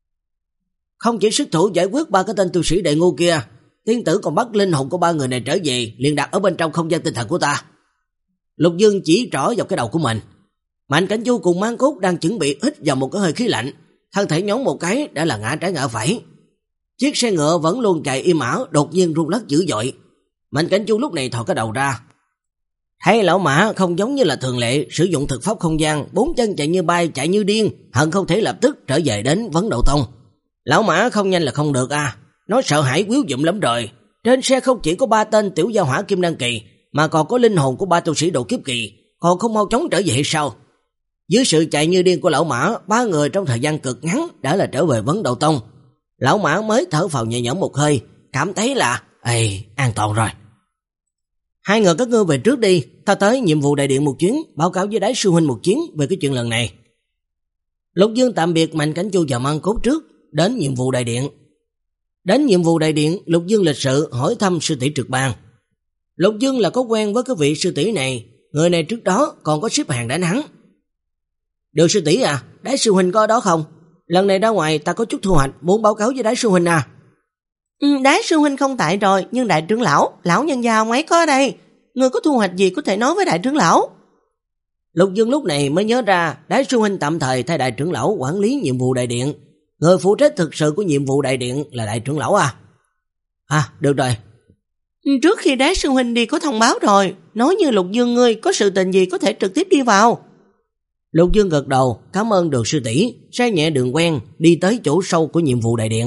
Không chỉ sức thủ giải quyết ba cái tên tu sĩ Đại Ngu kia, tiên tử còn bắt linh hồn của ba người này trở về, liền đặt ở bên trong không gian tinh thần của ta. Lục Dương chỉ trỏ vào cái đầu của mình. Mạnh Cảnh Chu cùng Mang Cốt đang chuẩn bị hít vào một cái hơi khí lạnh, thân thể nhón một cái đã là ngã trái ngã phải. Chiếc xe ngựa vẫn luôn chạy im ả, đột nhiên rung lắc dữ dội. Mạnh Cảnh Chu lúc này thò cái đầu ra, thấy lão mã không giống như là thường lệ sử dụng thực pháp không gian, bốn chân chạy như bay, chạy như điên, hận không thể lập tức trở về đến Vấn Đạo Tông. Lão mã không nhanh là không được à, nó sợ hãi quýu dụm lắm rồi. Trên xe không chỉ có ba tên tiểu gia hỏa kim đan kỳ, mà còn có linh hồn của ba tu sĩ độ kiếp kỳ, còn không mau chóng trở về hay sao? Dưới sự chạy như điên của lão mã, ba người trong thời gian cực ngắn đã là trở về Vấn Đạo Tông. Lão mã mới thở phào nhẹ nhõm một hơi, cảm thấy là ê, an toàn rồi. Hai người các ngươi về trước đi, ta tới nhiệm vụ đại điện một chuyến, báo cáo với Đái sư huynh một chuyến về cái chuyện lần này. Lục Dương tạm biệt Mạnh Cảnh Chu và Mang Cốt trước, đến nhiệm vụ đại điện. Đến nhiệm vụ đại điện, Lục Dương lịch sự hỏi thăm sư tỷ Trực Ban. Lục Dương là có quen với cái vị sư tỷ này, người này trước đó còn có xếp hàng đánh hắn. Được sư tỷ à, Đái sư huynh có ở đó không? Lần này ra ngoài ta có chút thu hoạch, muốn báo cáo với Đái sư huynh à. Ừ, Đái sư huynh không tại rồi, nhưng đại trưởng lão, lão nhân gia ông ấy có ở đây. Ngươi có thu hoạch gì có thể nói với đại trưởng lão. Lục Dương lúc này mới nhớ ra Đại sư huynh tạm thời thay đại trưởng lão quản lý nhiệm vụ đại điện. Người phụ trách thực sự của nhiệm vụ đại điện là đại trưởng lão à? À, được rồi. Trước khi Đại sư huynh đi có thông báo rồi, nói như Lục Dương ngươi có sự tình gì có thể trực tiếp đi vào. Lục Dương gật đầu, cảm ơn Đường sư tỷ, sai nhẹ đường quen, đi tới chỗ sâu của nhiệm vụ đại điện.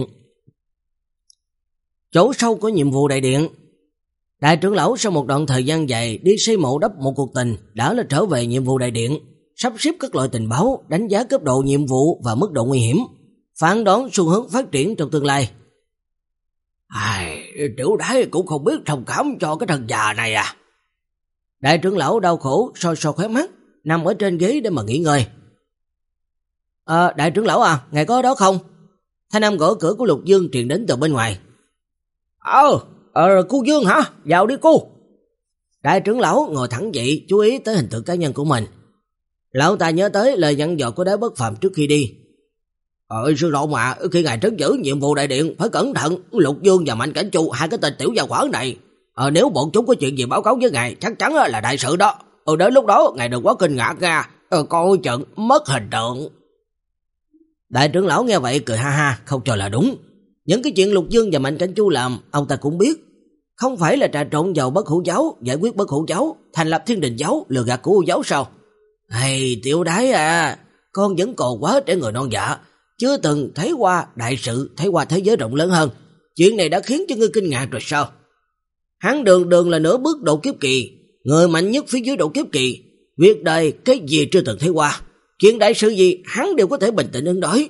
Chỗ sâu của nhiệm vụ đại điện. Đại trưởng lão sau một đoạn thời gian dài đi xây mộ đắp một cuộc tình đã là trở về nhiệm vụ đại điện, sắp xếp các loại tình báo, đánh giá cấp độ nhiệm vụ và mức độ nguy hiểm, phán đoán xu hướng phát triển trong tương lai. Ai, tiểu đái cũng không biết thông cảm cho cái thằng già này à. Đại trưởng lão đau khổ soi soi khóe mắt, nằm ở trên ghế để mà nghỉ ngơi. À, đại trưởng lão à, ngài có ở đó không? Thanh âm gõ cửa của Lục Dương truyền đến từ bên ngoài. Ờ, ờ cô Dương hả? Vào đi cô. Đại trưởng lão ngồi thẳng dậy, chú ý tới hình tượng cá nhân của mình. Lão ta nhớ tới lời dặn dò của Đế Bất Phàm trước khi đi. Ờ sư lộ mà, khi ngài trấn giữ nhiệm vụ đại điện phải cẩn thận, Lục Dương và Mạnh Cảnh Chu hai cái tên tiểu gia hỏa này. Ờ nếu bọn chúng có chuyện gì báo cáo với ngài, chắc chắn là đại sự đó. Ờ đến lúc đó ngài đừng quá kinh ngạc ra, ờ coi chừng mất hình tượng. Đại trưởng lão nghe vậy cười ha ha, không cho là đúng. Những cái chuyện Lục Dương và Mạnh Cảnh Chu làm, ông ta cũng biết. Không phải là trà trộn vào Bất Hủ giáo, giải quyết Bất Hủ giáo, thành lập Thiên Đình giáo, lừa gạt của Hủ giáo sao? Hay tiểu đái à, con vẫn còn quá trẻ người non dạ, chưa từng thấy qua đại sự, thấy qua thế giới rộng lớn hơn. Chuyện này đã khiến cho ngươi kinh ngạc rồi sao? Hắn đường đường là nửa bước độ kiếp kỳ, người mạnh nhất phía dưới độ kiếp kỳ, việc đời cái gì chưa từng thấy qua, chuyện đại sự gì hắn đều có thể bình tĩnh ứng đối.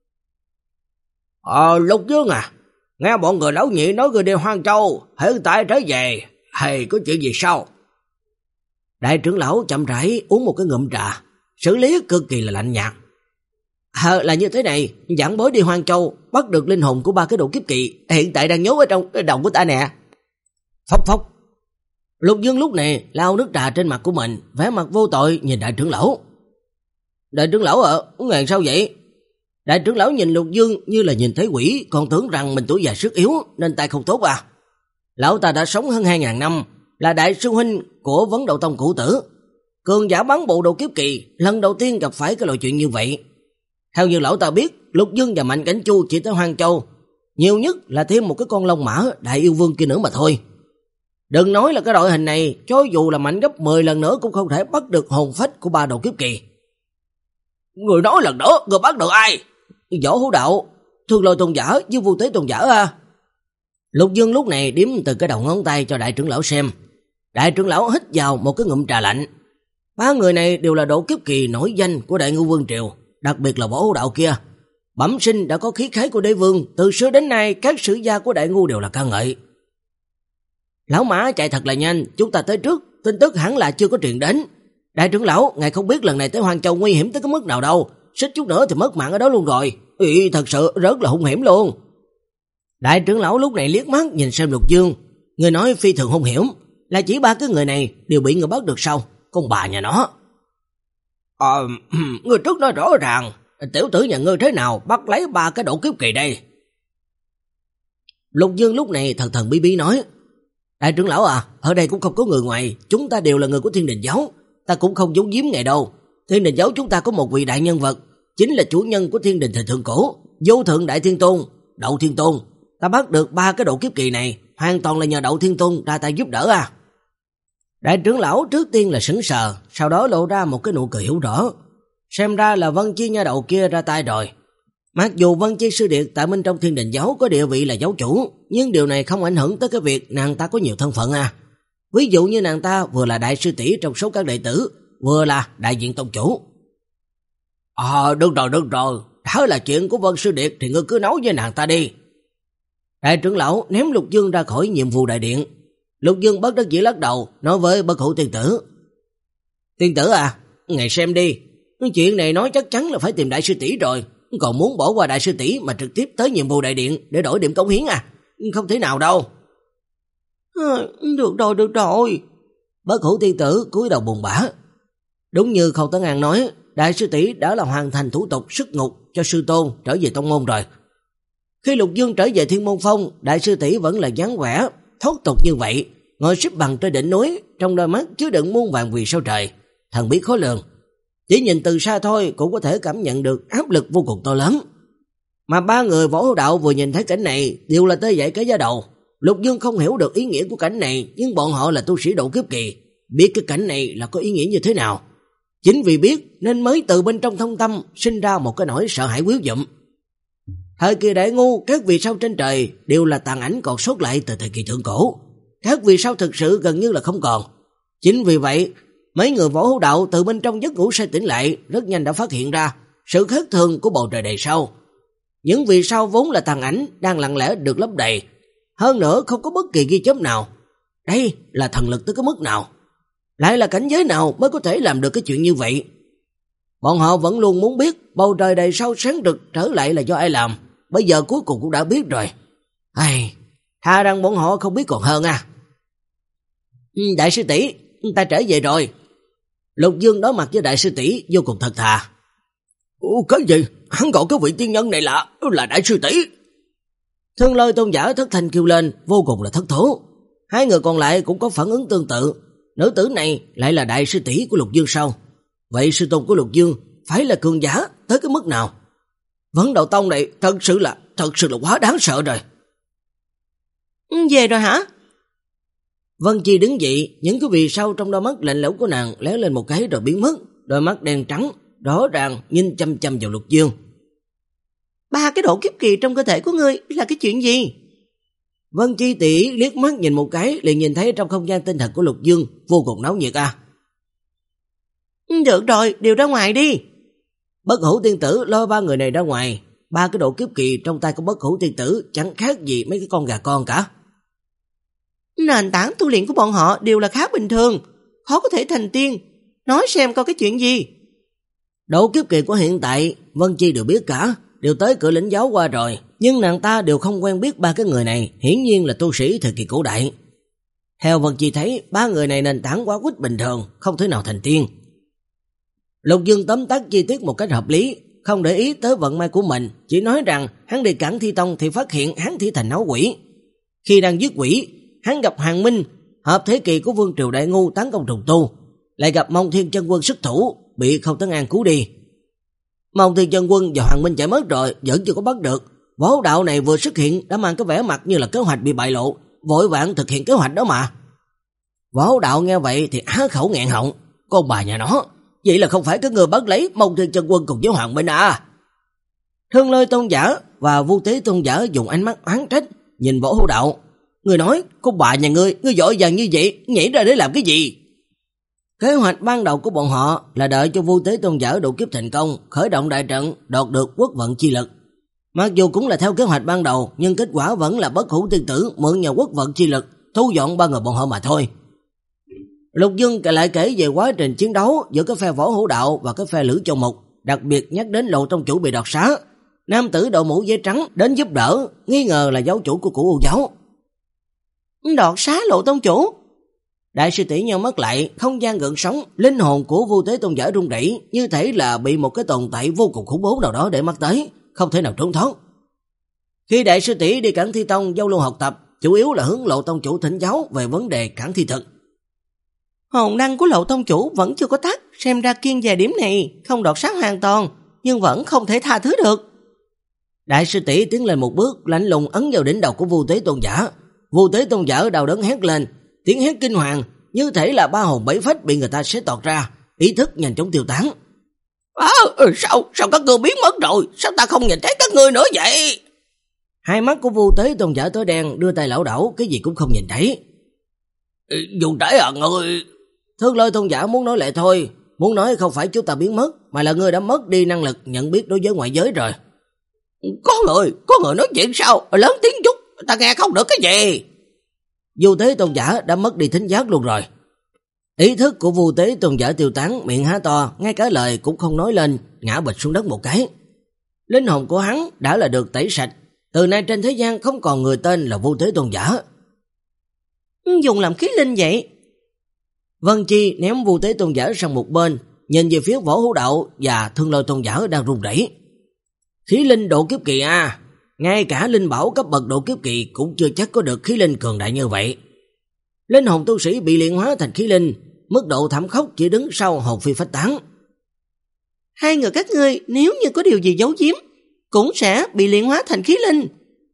Ờ Lục Dương à, nghe bọn người lão nhị nói người đi Hoang Châu, hiện tại trở về, hay có chuyện gì sao? Đại trưởng lão chậm rãi uống một cái ngụm trà, xử lý cực kỳ là lạnh nhạt. À, là như thế này, giảng bối đi Hoang Châu, bắt được linh hồn của ba cái độ kiếp kỳ, hiện tại đang nhốt ở trong cái đầu của ta nè. Phốc phốc. Lục Dương lúc này lau nước trà trên mặt của mình, vẻ mặt vô tội nhìn đại trưởng lão. Đại trưởng lão ạ, à, ngàn sao vậy? Đại trưởng lão nhìn Lục Dương như là nhìn thấy quỷ, còn tưởng rằng mình tuổi già sức yếu nên tay không tốt à. Lão ta đã sống hơn hai ngàn năm, là đại sư huynh của Vấn Đậu Tông cũ tử, cường giả bán bộ độ kiếp kỳ, lần đầu tiên gặp phải cái loại chuyện như vậy. Theo như lão ta biết, Lục Dương và Mạnh Cảnh Chu chỉ tới Hoang Châu, nhiều nhất là thêm một cái con lông mã đại yêu vương kia nữa mà thôi. Đừng nói là cái đội hình này, cho dù là mạnh gấp mười lần nữa cũng không thể bắt được hồn phách của ba độ kiếp kỳ. Người nói lần nữa, người bắt được ai? Võ Hữu Đạo, Thương Lôi Tôn giả với Vu Tế Tôn giả à. Lục Dương lúc này đếm từ cái đầu ngón tay cho đại trưởng lão xem. Đại trưởng lão hít vào một cái ngụm trà lạnh. Ba người này đều là độ kiếp kỳ nổi danh của Đại Ngưu Vương Triều, đặc biệt là Võ Hữu Đạo kia. Bẩm sinh đã có khí khái của đế vương, từ xưa đến nay các sử gia của Đại Ngưu đều là ca ngợi. Lão Mã chạy thật là nhanh, chúng ta tới trước, tin tức hẳn là chưa có truyền đến. Đại trưởng lão, ngài không biết lần này tới Hoang Châu nguy hiểm tới cái mức nào đâu, xích chút nữa thì mất mạng ở đó luôn rồi. Ý, thật sự rất là hung hiểm luôn. Đại trưởng lão lúc này liếc mắt nhìn xem Lục Dương, người nói phi thường hung hiểm, là chỉ ba cái người này đều bị người bắt được sao? Con bà nhà nó. Ờ, người trước nói rõ ràng, tiểu tử nhà ngươi thế nào bắt lấy ba cái độ kiếp kỳ đây? Lục Dương lúc này thần thần bí bí nói, đại trưởng lão à, ở đây cũng không có người ngoài, chúng ta đều là người của Thiên Đình giáo, ta cũng không giấu giếm ngài đâu. Thiên Đình giáo chúng ta có một vị đại nhân vật, chính là chủ nhân của Thiên Đình thời thượng cổ, Vô Thượng Đại Thiên Tôn, Đậu Thiên Tôn. Ta bắt được ba cái độ kiếp kỳ này, hoàn toàn là nhờ Đậu Thiên Tôn ra tay giúp đỡ à. Đại trưởng lão trước tiên là sững sờ, sau đó lộ ra một cái nụ cười hiểu rõ. Xem ra là Vân Chi nha đầu kia ra tay rồi. Mặc dù Vân Chi sư điệt tại bên trong Thiên Đình giáo có địa vị là giáo chủ, nhưng điều này không ảnh hưởng tới cái việc nàng ta có nhiều thân phận à. Ví dụ như nàng ta vừa là đại sư tỷ trong số các đệ tử, vừa là đại diện tông chủ. Ờ, à, được rồi, được rồi, đó là chuyện của Vân sư điệt thì ngươi cứ nói với nàng ta đi. Đại trưởng lão ném Lục Dương ra khỏi nhiệm vụ đại điện. Lục Dương bất đắc dĩ lắc đầu, nói với Bất Hủ tiên tử. Tiên tử à, ngài xem đi, chuyện này nói chắc chắn là phải tìm đại sư tỷ rồi, còn muốn bỏ qua đại sư tỷ mà trực tiếp tới nhiệm vụ đại điện để đổi điểm cống hiến à? Không thể nào đâu. À, được rồi, được rồi. Bất Hủ tiên tử cúi đầu buồn bã. Đúng như Khâu Tấn An nói, đại sư tỷ đã là hoàn thành thủ tục xuất ngục cho sư tôn trở về tông môn rồi. Khi Lục Dương trở về Thiên Môn Phong, đại sư tỷ vẫn là dáng vẻ thoát tục như vậy, ngồi xếp bằng trên đỉnh núi, trong đôi mắt chứa đựng muôn vàng vì sao trời, thần bí khó lường. Chỉ nhìn từ xa thôi cũng có thể cảm nhận được áp lực vô cùng to lớn. Mà ba người võ đạo vừa nhìn thấy cảnh này đều là tê dại cả da đầu. Lục Dương không hiểu được ý nghĩa của cảnh này, nhưng bọn họ là tu sĩ độ kiếp kỳ, biết cái cảnh này là có ý nghĩa như thế nào. Chính vì biết nên mới từ bên trong thông tâm sinh ra một cái nỗi sợ hãi quýu dụm. Thời kỳ đại ngu, các vì sao trên trời đều là tàn ảnh còn sót lại từ thời kỳ thượng cổ. Các vì sao thực sự gần như là không còn. Chính vì vậy, mấy người võ hữu đạo từ bên trong giấc ngủ say tỉnh lại rất nhanh đã phát hiện ra sự khác thường của bầu trời đầy sao. Những vì sao vốn là tàn ảnh đang lặng lẽ được lấp đầy, hơn nữa không có bất kỳ ghi chép nào. Đây là thần lực tới cái mức nào? Lại là cảnh giới nào mới có thể làm được cái chuyện như vậy? Bọn họ vẫn luôn muốn biết bầu trời đầy sao sáng rực trở lại là do ai làm. Bây giờ cuối cùng cũng đã biết rồi. Ai, thà rằng bọn họ không biết còn hơn à. Đại sư tỷ, ta trở về rồi. Lục Dương đối mặt với đại sư tỷ vô cùng thật thà. Ủa, cái gì? Hắn gọi cái vị tiên nhân này là là đại sư tỷ? Thương Lôi tôn giả thất thanh kêu lên, vô cùng là thất thố. Hai người còn lại cũng có phản ứng tương tự. Nữ tử này lại là đại sư tỷ của Lục Dương sao? Vậy sư tôn của Lục Dương phải là cường giả tới cái mức nào? Vấn Đạo Tông này thật sự là thật sự là quá đáng sợ rồi. Về rồi hả? Vân Chi đứng dậy, những cái vì sao trong đôi mắt lạnh lẽo của nàng lóe lên một cái rồi biến mất, đôi mắt đen trắng rõ ràng nhìn chăm chăm vào Lục Dương. Ba cái độ kiếp kỳ trong cơ thể của ngươi là cái chuyện gì? Vân Chi tỷ liếc mắt nhìn một cái liền nhìn thấy trong không gian tinh thần của Lục Dương vô cùng náo nhiệt à. Được rồi, đều ra ngoài đi. Bất Hủ tiên tử lôi ba người này ra ngoài. Ba cái độ kiếp kỳ trong tay của Bất Hủ tiên tử chẳng khác gì mấy cái con gà con cả. Nền tảng tu luyện của bọn họ đều là khá bình thường, khó có thể thành tiên. Nói xem coi cái chuyện gì. Độ kiếp kỳ của hiện tại Vân Chi đều biết cả, đều tới cửa lĩnh giáo qua rồi, nhưng nàng ta đều không quen biết ba cái người này, hiển nhiên là tu sĩ thời kỳ cổ đại. Theo Vân Chi thấy, ba người này nền tảng quá quýt bình thường, không thể nào thành tiên. Lục Dương tóm tắt chi tiết một cách hợp lý, không để ý tới vận may của mình, chỉ nói rằng hắn đi cản Thi Tông thì phát hiện hắn thi thành áo quỷ. Khi đang giết quỷ, hắn gặp Hoàng Minh, hợp thế kỳ của Vương Triều Đại Ngu tấn công trùng tu, lại gặp Mông Thiên Chân Quân xuất thủ, bị Khâu Tấn An cứu đi. Mông Thiên Chân Quân và Hoàng Minh chạy mất rồi, vẫn chưa có bắt được. Võ đạo này vừa xuất hiện đã mang cái vẻ mặt như là kế hoạch bị bại lộ, vội vàng thực hiện kế hoạch đó mà. Võ đạo nghe vậy thì á khẩu nghẹn họng, con bà nhà nó, vậy là không phải các người bắt lấy Mông Thiên Chân Quân cùng với Hoàng Minh à? Thương Lôi tôn giả và Vu Tế tôn giả dùng ánh mắt oán trách nhìn Võ Hữu Đạo. Người nói, con bà nhà ngươi, ngươi vội vàng như vậy, nhảy ra để làm cái gì? Kế hoạch ban đầu của bọn họ là đợi cho Vu Tế tôn giả độ kiếp thành công, khởi động đại trận, đoạt được quốc vận chi lực. Mặc dù cũng là theo kế hoạch ban đầu, nhưng kết quả vẫn là Bất Hủ tiên tử mượn nhờ quốc vận chi lực thu dọn ba người bọn họ mà thôi. Lục Dương lại kể về quá trình chiến đấu giữa cái phe Võ Hữu Đạo và cái phe Lữ Châu Mục, đặc biệt nhắc đến Lộ Tông chủ bị đoạt xá. Nam tử đội mũ giấy trắng đến giúp đỡ, nghi ngờ là giáo chủ của Cửu U giáo. Đoạt xá Lộ Tông chủ? Đại sư tỷ nhau mắt lại, không gian gợn sóng, linh hồn của Vu Tế tôn giả rung rẩy, như thể là bị một cái tồn tại vô cùng khủng bố nào đó để mắt tới, không thể nào trốn thoát. Khi đại sư tỷ đi Cản Thi Tông giao lưu học tập, chủ yếu là hướng Lộ Tông chủ thỉnh giáo về vấn đề cản thi thực. Hồn năng của Lộ Tông chủ vẫn chưa có tắt, xem ra kiên về điểm này không đoạt xá hoàn toàn, nhưng vẫn không thể tha thứ được. Đại sư tỷ tiến lên một bước, lạnh lùng ấn vào đỉnh đầu của Vu Tế tôn giả. Vu Tế tôn giả đau đớn hét lên, tiếng hét kinh hoàng, như thể là ba hồn bảy phách bị người ta xé toạc ra, ý thức nhanh chóng tiêu tán. À, sao, sao các ngươi biến mất rồi, sao ta không nhìn thấy các ngươi nữa vậy? Hai mắt của Vu Tế tôn giả tối đen, đưa tay lảo đảo, cái gì cũng không nhìn thấy. Dù trễ à ngươi? Thương Lôi tôn giả muốn nói lại thôi, muốn nói không phải chúng ta biến mất, mà là ngươi đã mất đi năng lực nhận biết đối với ngoại giới rồi. Có người, có người nói chuyện sao, lớn tiếng chút, ta nghe không được cái gì. Vu Tế tôn giả đã mất đi thính giác luôn rồi. Ý thức của Vu Tế tôn giả tiêu tán, miệng há to, ngay cả lời cũng không nói lên, ngã bịch xuống đất một cái. Linh hồn của hắn đã là được tẩy sạch, từ nay trên thế gian không còn người tên là Vu Tế tôn giả. Dùng làm khí linh vậy? Vân Chi ném Vu Tế tôn giả sang một bên, nhìn về phía Võ Hữu Đạo và Thương Lôi tôn giả đang run rẩy. Khí linh độ kiếp kỳ à? Ngay cả linh bảo cấp bậc độ kiếp kỳ cũng chưa chắc có được khí linh cường đại như vậy. Linh hồn tu sĩ bị luyện hóa thành khí linh, mức độ thảm khốc chỉ đứng sau hồn phi phách tán. Hai người các ngươi nếu như có điều gì giấu giếm, cũng sẽ bị luyện hóa thành khí linh.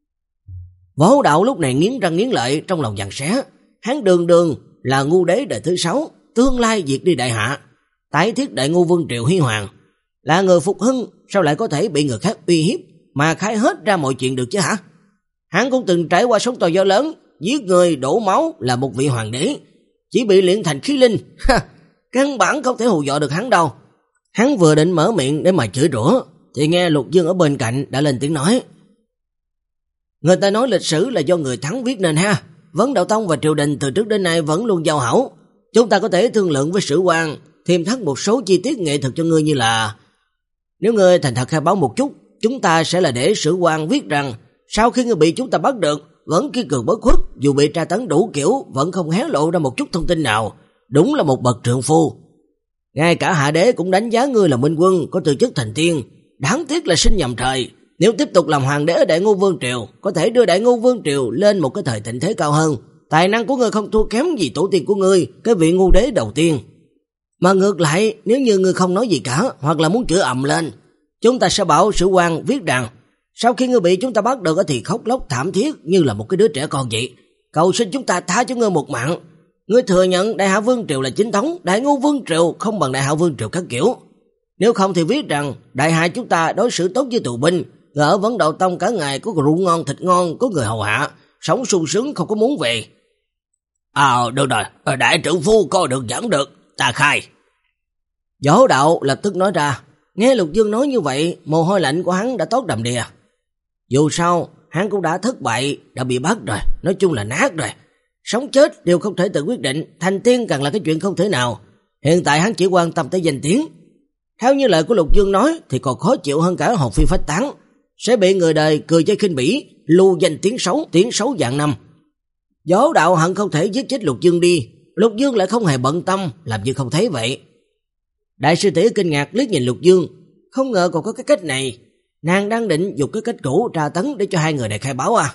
Võ Hữu Đạo lúc này nghiến răng nghiến lợi, trong lòng giằng xé. Hắn đường đường là ngu đế đời thứ sáu, tương lai diệt đi đại hạ, tái thiết đại ngu vương triều huy hoàng, là người phục hưng, sao lại có thể bị người khác uy hiếp mà khai hết ra mọi chuyện được chứ hả? Hắn cũng từng trải qua sóng to gió lớn, giết người đổ máu là một vị hoàng đế, chỉ bị luyện thành khí linh, căn bản không thể hù dọa được hắn đâu. Hắn vừa định mở miệng để mà chửi rủa thì nghe Lục Dương ở bên cạnh đã lên tiếng nói: người ta nói lịch sử là do người thắng viết nên ha. Vấn Đạo Tông và triều đình từ trước đến nay vẫn luôn giao hảo, chúng ta có thể thương lượng với sử quan, thêm thắt một số chi tiết nghệ thuật cho ngươi, như là nếu ngươi thành thật khai báo một chút, chúng ta sẽ là để sử quan viết rằng sau khi ngươi bị chúng ta bắt được vẫn kiên cường bất khuất, dù bị tra tấn đủ kiểu vẫn không hé lộ ra một chút thông tin nào, đúng là một bậc trượng phu. Ngay cả hạ đế cũng đánh giá ngươi là minh quân, có tư chất thành tiên, đáng tiếc là sinh nhầm thời. Nếu tiếp tục làm hoàng đế ở Đại Ngô Vương Triều, có thể đưa Đại Ngô Vương Triều lên một cái thời thịnh thế cao hơn. Tài năng của ngươi không thua kém gì tổ tiên của ngươi, cái vị ngu đế đầu tiên. Mà ngược lại, nếu như ngươi không nói gì cả, hoặc là muốn chửi ầm lên, chúng ta sẽ bảo sử quan viết rằng sau khi ngươi bị chúng ta bắt được thì khóc lóc thảm thiết như là một cái đứa trẻ con vậy, cầu xin chúng ta tha cho ngươi một mạng. Ngươi thừa nhận Đại Hạ Vương Triều là chính thống, Đại Ngô Vương Triều không bằng Đại Hạ Vương Triều các kiểu. Nếu không thì viết rằng Đại Hạ chúng ta đối xử tốt với tù binh, người ở Vấn Đạo Tông cả ngày có rượu ngon thịt ngon, có người hầu hạ, sống sung sướng không có muốn về. À được rồi, đại trưởng phu coi được giảng được, ta khai. Võ Hữu Đạo lập tức nói ra. Nghe Lục Dương nói như vậy, mồ hôi lạnh của hắn đã toát đầm đìa. Dù sao hắn cũng đã thất bại, đã bị bắt rồi, nói chung là nát rồi. Sống chết đều không thể tự quyết định, thành tiên càng là cái chuyện không thể nào. Hiện tại hắn chỉ quan tâm tới danh tiếng. Theo như lời của Lục Dương nói thì còn khó chịu hơn cả hồn phi phách tán, sẽ bị người đời cười chơi khinh bỉ, lưu danh tiếng xấu, tiếng xấu vạn năm. Võ Hữu Đạo hận không thể giết chết Lục Dương đi, Lục Dương lại không hề bận tâm, làm như không thấy vậy. Đại sư tỷ kinh ngạc liếc nhìn Lục Dương, không ngờ còn có cái cách này. Nàng đang định dùng cái cách cũ tra tấn để cho hai người này khai báo à.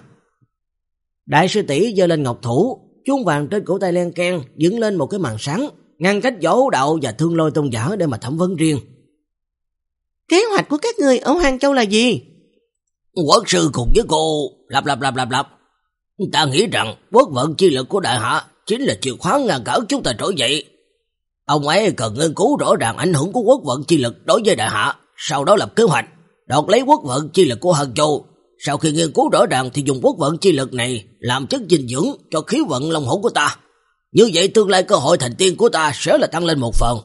Đại sư tỷ giơ lên ngọc thủ, chuông vàng trên cổ tay len keng dựng lên một cái màn sáng, ngăn cách Võ Hữu Đạo và Thương Lôi Tôn giả để mà thẩm vấn riêng. Kế hoạch của các người ở Hoàng Châu là gì? Quốc sư cùng với cô lập lập lập lập lập. Ta nghĩ rằng quốc vận chi lực của Đại Hạ chính là chìa khóa ngăn cản chúng ta trỗi dậy. Ông ấy cần nghiên cứu rõ ràng ảnh hưởng của quốc vận chi lực đối với Đại Hạ, sau đó lập kế hoạch đoạt lấy quốc vận chi lực của Hoàng Châu. Sau khi nghiên cứu rõ ràng thì dùng quốc vận chi lực này làm chất dinh dưỡng cho khí vận long hổ của ta. Như vậy tương lai cơ hội thành tiên của ta sẽ là tăng lên một phần.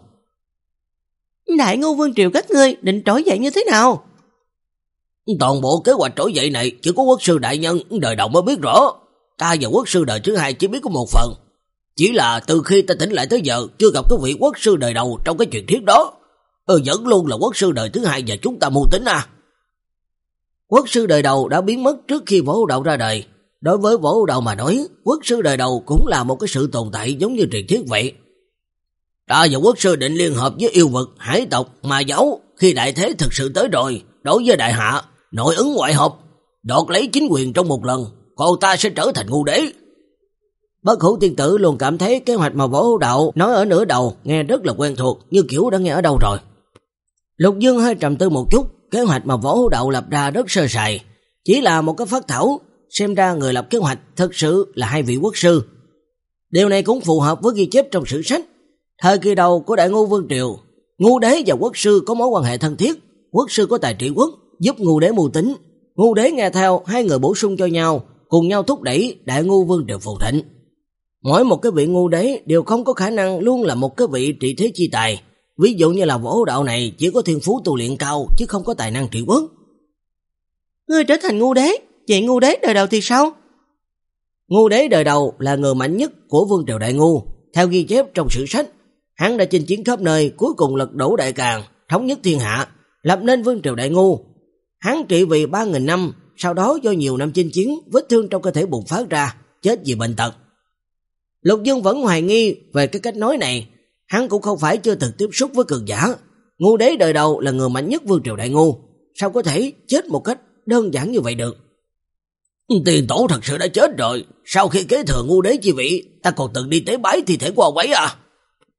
Đại Ngô Vương Triều các ngươi định trỗi dậy như thế nào? Toàn bộ kế hoạch trỗi dậy này chỉ có quốc sư đại nhân đời đầu mới biết rõ. Ta và quốc sư đời thứ hai chỉ biết có một phần. Chỉ là từ khi ta tỉnh lại tới giờ chưa gặp cái vị quốc sư đời đầu trong cái truyền thuyết đó. Ừ, vẫn luôn là quốc sư đời thứ hai và chúng ta mưu tính à. Quốc sư đời đầu đã biến mất trước khi Võ Hữu Đạo ra đời. Đối với Võ Hữu Đạo mà nói, quốc sư đời đầu cũng là một cái sự tồn tại giống như truyền thuyết vậy. Ta và quốc sư định liên hợp với yêu vực, hải tộc, ma giáo khi đại thế thực sự tới rồi, đối với Đại Hạ, nội ứng ngoại hợp, đoạt lấy chính quyền trong một lần, còn ta sẽ trở thành ngu đế. Bất Hủ tiên tử luôn cảm thấy kế hoạch mà Võ Hữu Đạo nói ở nửa đầu nghe rất là quen thuộc, như kiểu đã nghe ở đâu rồi. Lục Dương hơi trầm tư một chút, kế hoạch mà Võ Hữu Đạo lập ra rất sơ sài, chỉ là một cái phác thảo, xem ra người lập kế hoạch thực sự là hai vị quốc sư. Điều này cũng phù hợp với ghi chép trong sử sách. Thời kỳ đầu của Đại Ngô Vương Triều, ngu đế và quốc sư có mối quan hệ thân thiết, quốc sư có tài trị quốc, giúp ngu đế mưu tính, ngu đế nghe theo, hai người bổ sung cho nhau, cùng nhau thúc đẩy Đại Ngô Vương Triều phồn thịnh. Mỗi một cái vị ngu đế đều không có khả năng luôn là một cái vị trị thế chi tài. Ví dụ như là Võ Hữu Đạo này chỉ có thiên phú tu luyện cao chứ không có tài năng trị quốc. Ngươi trở thành ngu đế, vậy ngu đế đời đầu thì sao? Ngu đế đời đầu là người mạnh nhất của Vương Triều Đại Ngu. Theo ghi chép trong sử sách, hắn đã chinh chiến khắp nơi, cuối cùng lật đổ Đại Càn, thống nhất thiên hạ, lập nên Vương Triều Đại Ngu. Hắn trị vì ba nghìn năm, sau đó do nhiều năm chinh chiến, vết thương trong cơ thể bùng phát ra, chết vì bệnh tật. Lục Dương vẫn hoài nghi về cái cách nói này, hắn cũng không phải chưa từng tiếp xúc với cường giả. Ngu đế đời đầu là người mạnh nhất Vương Triều Đại Ngu, sao có thể chết một cách đơn giản như vậy được? Tiền tổ thật sự đã chết rồi, sau khi kế thừa ngu đế chi vị, ta còn từng đi tế bái thi thể của ông ấy à?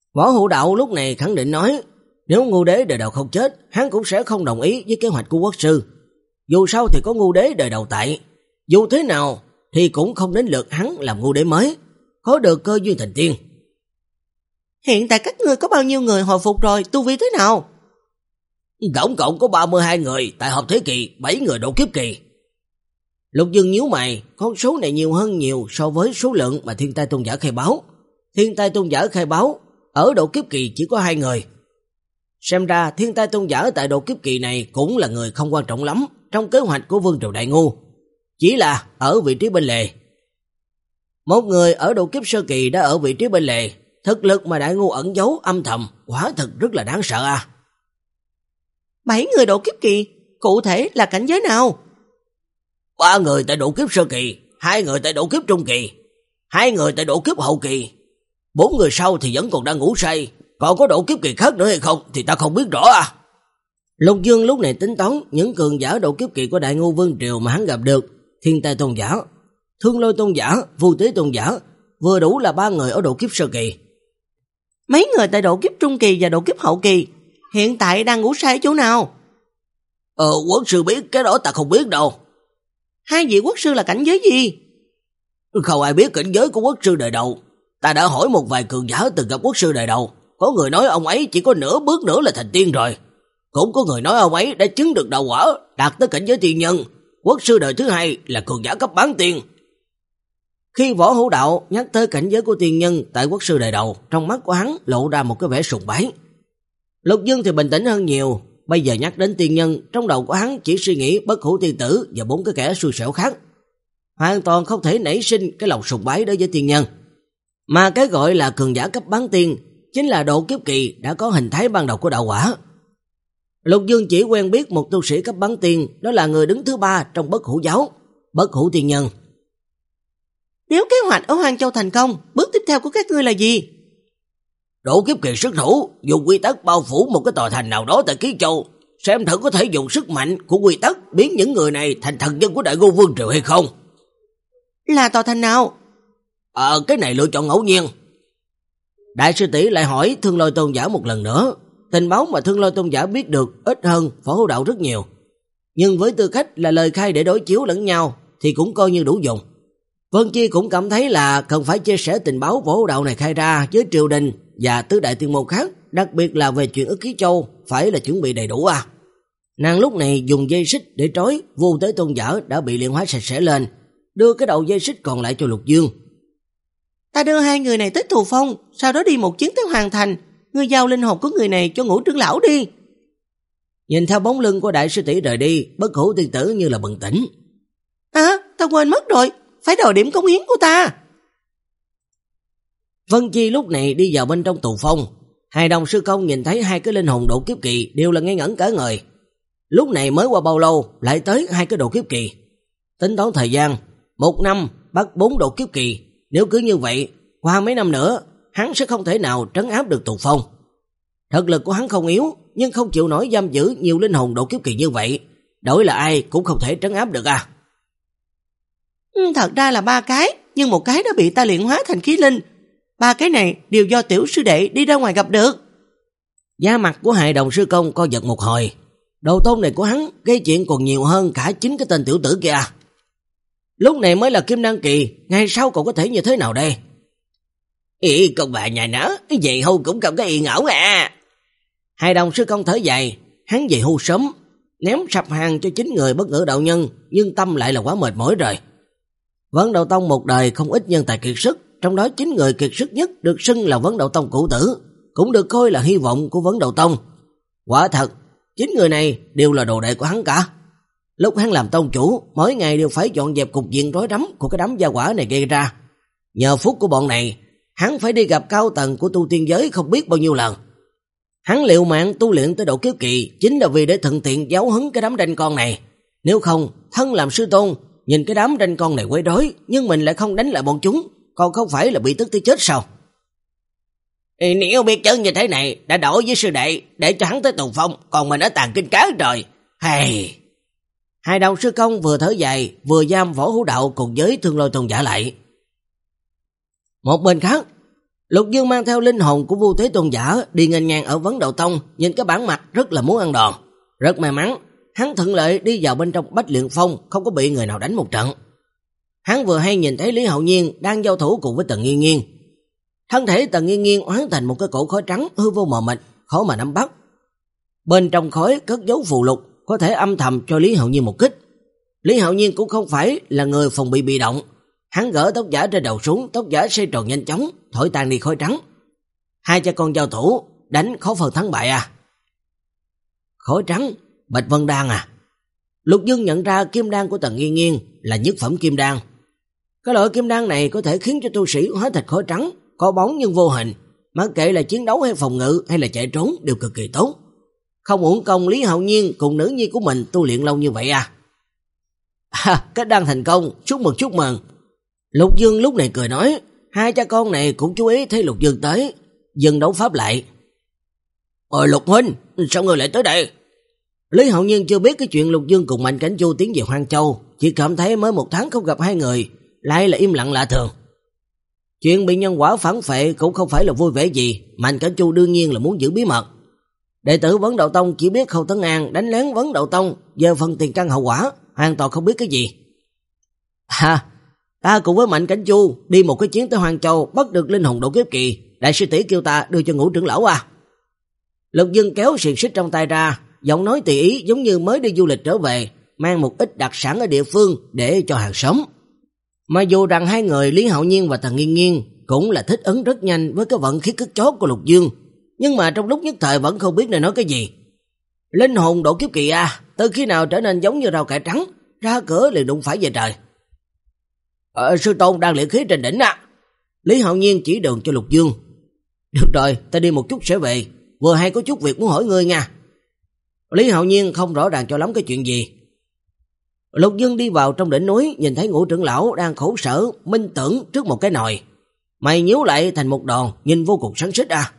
Võ Hữu Đạo lúc này khẳng định nói, nếu Ngưu Đế đời đầu không chết, hắn cũng sẽ không đồng ý với kế hoạch của quốc sư. Dù sao thì có Ngưu Đế đời đầu tại, dù thế nào thì cũng không đến lượt hắn làm Ngưu Đế mới, có được cơ duyên thành tiên. Hiện tại các ngươi có bao nhiêu người hồi phục rồi, tu vi thế nào? Tổng cộng có ba mươi hai người tại hợp thế kỳ, bảy người độ kiếp kỳ. Lục Dương nhíu mày, con số này nhiều hơn nhiều so với số lượng mà Thiên Tai Tôn Giả khai báo. Thiên Tai Tôn Giả khai báo ở độ kiếp kỳ chỉ có hai người. Xem ra Thiên Tai Tôn Giả tại độ kiếp kỳ này cũng là người không quan trọng lắm trong kế hoạch của Vương Triều Đại Ngu, chỉ là ở vị trí bên lề. Một người ở độ kiếp sơ kỳ đã ở vị trí bên lề, thực lực mà Đại Ngu ẩn giấu âm thầm quả thực rất là đáng sợ à. Bảy người độ kiếp kỳ, cụ thể là cảnh giới nào? Ba người tại độ kiếp sơ kỳ, hai người tại độ kiếp trung kỳ, hai người tại độ kiếp hậu kỳ. Bốn người sau thì vẫn còn đang ngủ say, còn có độ kiếp kỳ khác nữa hay không thì ta không biết rõ à. Lục Dương lúc này tính toán những cường giả độ kiếp kỳ của Đại Ngu Vương Triều mà hắn gặp được: Thiên Tai Tôn Giả, Thương Lôi Tôn Giả, Vu Tế Tôn Giả, vừa đủ là ba người ở độ kiếp sơ kỳ. Mấy người tại độ kiếp trung kỳ và độ kiếp hậu kỳ hiện tại đang ngủ say ở chỗ nào? Ờ, quốc sư biết, cái đó ta không biết đâu. Hai vị quốc sư là cảnh giới gì? Không ai biết cảnh giới của quốc sư đời đầu. Ta đã hỏi một vài cường giả từng gặp quốc sư đời đầu, có người nói ông ấy chỉ có nửa bước nữa là thành tiên rồi. Cũng có người nói ông ấy đã chứng được đạo quả, đạt tới cảnh giới tiên nhân. Quốc sư đời thứ hai là cường giả cấp bán tiên. Khi Võ Hữu Đạo nhắc tới cảnh giới của tiên nhân tại quốc sư đời đầu, trong mắt của hắn lộ ra một cái vẻ sùng bái. Lục Dương thì bình tĩnh hơn nhiều, bây giờ nhắc đến tiên nhân, trong đầu của hắn chỉ suy nghĩ Bất Hủ Tiên Tử và bốn cái kẻ xui xẻo khác, hoàn toàn không thể nảy sinh cái lòng sùng bái đối với tiên nhân. Mà cái gọi là cường giả cấp bán tiên chính là độ kiếp kỳ đã có hình thái ban đầu của đạo quả. Lục Dương chỉ quen biết một tu sĩ cấp bán tiên, đó là người đứng thứ ba trong Bất Hủ giáo, Bất Hủ Tiên Nhân. Nếu kế hoạch ở Hoang Châu thành công, bước tiếp theo của các ngươi là gì? Độ kiếp kỳ xuất thủ, dùng quy tắc bao phủ một cái tòa thành nào đó tại Ký Châu, xem thử có thể dùng sức mạnh của quy tắc biến những người này thành thần dân của Đại Ngu Vương Triều hay không. Là tòa thành nào? Ờ, cái này lựa chọn ngẫu nhiên. Đại sư tỷ lại hỏi Thương Lôi Tôn Giả một lần nữa. Tình báo mà Thương Lôi Tôn Giả biết được ít hơn Võ Hữu Đạo rất nhiều, nhưng với tư cách là lời khai để đối chiếu lẫn nhau thì cũng coi như đủ dùng. Vân Chi cũng cảm thấy là cần phải chia sẻ tình báo Võ Hữu Đạo này khai ra với triều đình và tứ đại tiên môn khác, đặc biệt là về chuyện ở Ký Châu phải là chuẩn bị đầy đủ à. Nàng lúc này dùng dây xích để trói Vô Tế Tôn Giả đã bị luyện hóa sạch sẽ lên, đưa cái đầu dây xích còn lại cho Lục Dương. Ta đưa hai người này tới Tù Phong, sau đó đi một chuyến tới Hoàng Thành, ngươi giao linh hồn của người này cho Ngũ trưởng lão đi. Nhìn theo bóng lưng của đại sư tỷ rời đi, Bất Hủ Tiên Tử như là bừng tỉnh. À, ta quên mất rồi, phải đòi điểm cống hiến của ta. Vân Chi lúc này đi vào bên trong Tù Phong. Hai đồng sư công nhìn thấy hai cái linh hồn độ kiếp kỳ đều là ngây ngẩn cả người. Lúc này mới qua bao lâu lại tới hai cái độ kiếp kỳ. Tính toán thời gian, một năm bắt bốn độ kiếp kỳ. Nếu cứ như vậy, qua mấy năm nữa hắn sẽ không thể nào trấn áp được Tù Phong. Thực lực của hắn không yếu, nhưng không chịu nổi giam giữ nhiều linh hồn độ kiếp kỳ như vậy, đổi là ai cũng không thể trấn áp được à. Thật ra là ba cái, nhưng một cái đã bị ta luyện hóa thành khí linh. Ba cái này đều do tiểu sư đệ đi ra ngoài gặp được. Da mặt của hai đồng sư công co giật một hồi. Đầu tôn này của hắn gây chuyện còn nhiều hơn cả chính cái tên tiểu tử kia. Lúc này mới là kim đan kỳ, ngày sau còn có thể như thế nào đây? Ý con bà nhà nó, vậy hưu cũng không có ý ngẫu à. Hai đồng sư công thở dài, hắn về hưu sớm, ném sập hàng cho chính người Bất Ngữ đạo nhân, nhưng tâm lại là quá mệt mỏi rồi. Vấn Đạo Tông một đời không ít nhân tài kiệt sức, trong đó chính người kiệt sức nhất được xưng là Vấn Đạo Tông cửu tử, cũng được coi là hy vọng của Vấn Đạo Tông. Quả thật, chính người này đều là đồ đệ của hắn cả. Lúc hắn làm tông chủ, mỗi ngày đều phải dọn dẹp cục diện rối rắm của cái đám gia hỏa này gây ra. Nhờ phúc của bọn này, hắn phải đi gặp cao tầng của tu tiên giới không biết bao nhiêu lần. Hắn liều mạng tu luyện tới độ kiếp kỳ chính là vì để thuận tiện giáo huấn cái đám đanh con này. Nếu không, thân làm sư tôn, nhìn cái đám đanh con này quấy rối, nhưng mình lại không đánh lại bọn chúng, còn không phải là bị tức tới chết sao? Nếu biết chân như thế này, đã đổi với sư đệ, để cho hắn tới Tù Phong, còn mình ở Tàng Kinh Cá rồi. Hey. Hai đồng sư công vừa thở dài, vừa giam Võ Hữu Đạo cùng với Thương Lôi Tôn Giả lại. Một bên khác, Lục Dương mang theo linh hồn của Vu Thế Tôn giả đi nghênh ngang ở Vấn Đạo Tông, nhìn cái bản mặt rất là muốn ăn đòn. Rất may mắn, hắn thuận lợi đi vào bên trong Bách Luyện Phong, không có bị người nào đánh một trận. Hắn vừa hay nhìn thấy Lý Hạo Nhiên đang giao thủ cùng với Tần Nghiên Nghiên. Thân thể Tần Nghiên Nghiên hóa thành một cái cổ khói trắng hư vô mờ mịt, khó mà nắm bắt. Bên trong khói cất giấu phù lục, có thể âm thầm cho Lý Hạo Nhiên một kích. Lý Hạo Nhiên cũng không phải là người phòng bị bị động. Hắn gỡ tóc giả trên đầu xuống, tóc giả xoay tròn nhanh chóng, thổi tan đi khói trắng. Hai cha con giao thủ, đánh khó phần thắng bại à. Khói trắng, Bạch Vân Đan à. Lục Dương nhận ra kim đan của Tần Nghiên Nghiên là nhất phẩm kim đan. Cái loại kim đan này có thể khiến cho tu sĩ hóa thành khói trắng, có bóng nhưng vô hình, mặc kệ là chiến đấu hay phòng ngự hay là chạy trốn đều cực kỳ tốt. Không uổng công Lý Hạo Nhiên cùng nữ nhi của mình tu luyện lâu như vậy à. À, cái đan thành công, chúc mừng chúc mừng. Lục Dương lúc này cười nói, hai cha con này cũng chú ý thấy Lục Dương tới, dừng đấu pháp lại. Ôi Lục huynh, sao người lại tới đây? Lý Hạo Nhiên chưa biết cái chuyện Lục Dương cùng Mạnh Cảnh Chu tiến về Hoang Châu, chỉ cảm thấy mới một tháng không gặp hai người, lại là im lặng lạ thường. Chuyện bị nhân quả phản phệ cũng không phải là vui vẻ gì, Mạnh Cảnh Chu đương nhiên là muốn giữ bí mật. Đệ tử Vấn Đạo Tông chỉ biết Khâu Tấn An đánh lén Vấn Đạo Tông, về phần tiền căn hậu quả, hoàn toàn không biết cái gì. Ha, ta cùng với Mạnh Cảnh Chu đi một cái chuyến tới Hoang Châu, bắt được linh hồn độ kiếp kỳ, đại sư tỷ kêu ta đưa cho Ngũ trưởng lão à. Lục Dương kéo xiềng xích trong tay ra, giọng nói tùy ý giống như mới đi du lịch trở về, mang một ít đặc sản ở địa phương để cho hàng xóm. Mà dù rằng hai người Lý Hạo Nhiên và Tần Nghiên Nghiên cũng là thích ứng rất nhanh với cái vận khí cất chót của Lục Dương, nhưng mà trong lúc nhất thời vẫn không biết nên nói cái gì. Linh hồn độ kiếp kỳ à, từ khi nào trở nên giống như rau cải trắng, ra cửa liền đụng phải về trời. Ờ, sư tôn đang luyện khí trên đỉnh à. Lý Hạo Nhiên chỉ đường cho Lục Dương. Được rồi, ta đi một chút sẽ về, vừa hay có chút việc muốn hỏi ngươi nha. Lý Hạo Nhiên không rõ ràng cho lắm cái chuyện gì. Lục Dương đi vào trong đỉnh núi, nhìn thấy Ngũ trưởng lão đang khổ sở minh tưởng trước một cái nồi. Mày nhíu lại thành một đòn, nhìn vô cùng sấn xích à.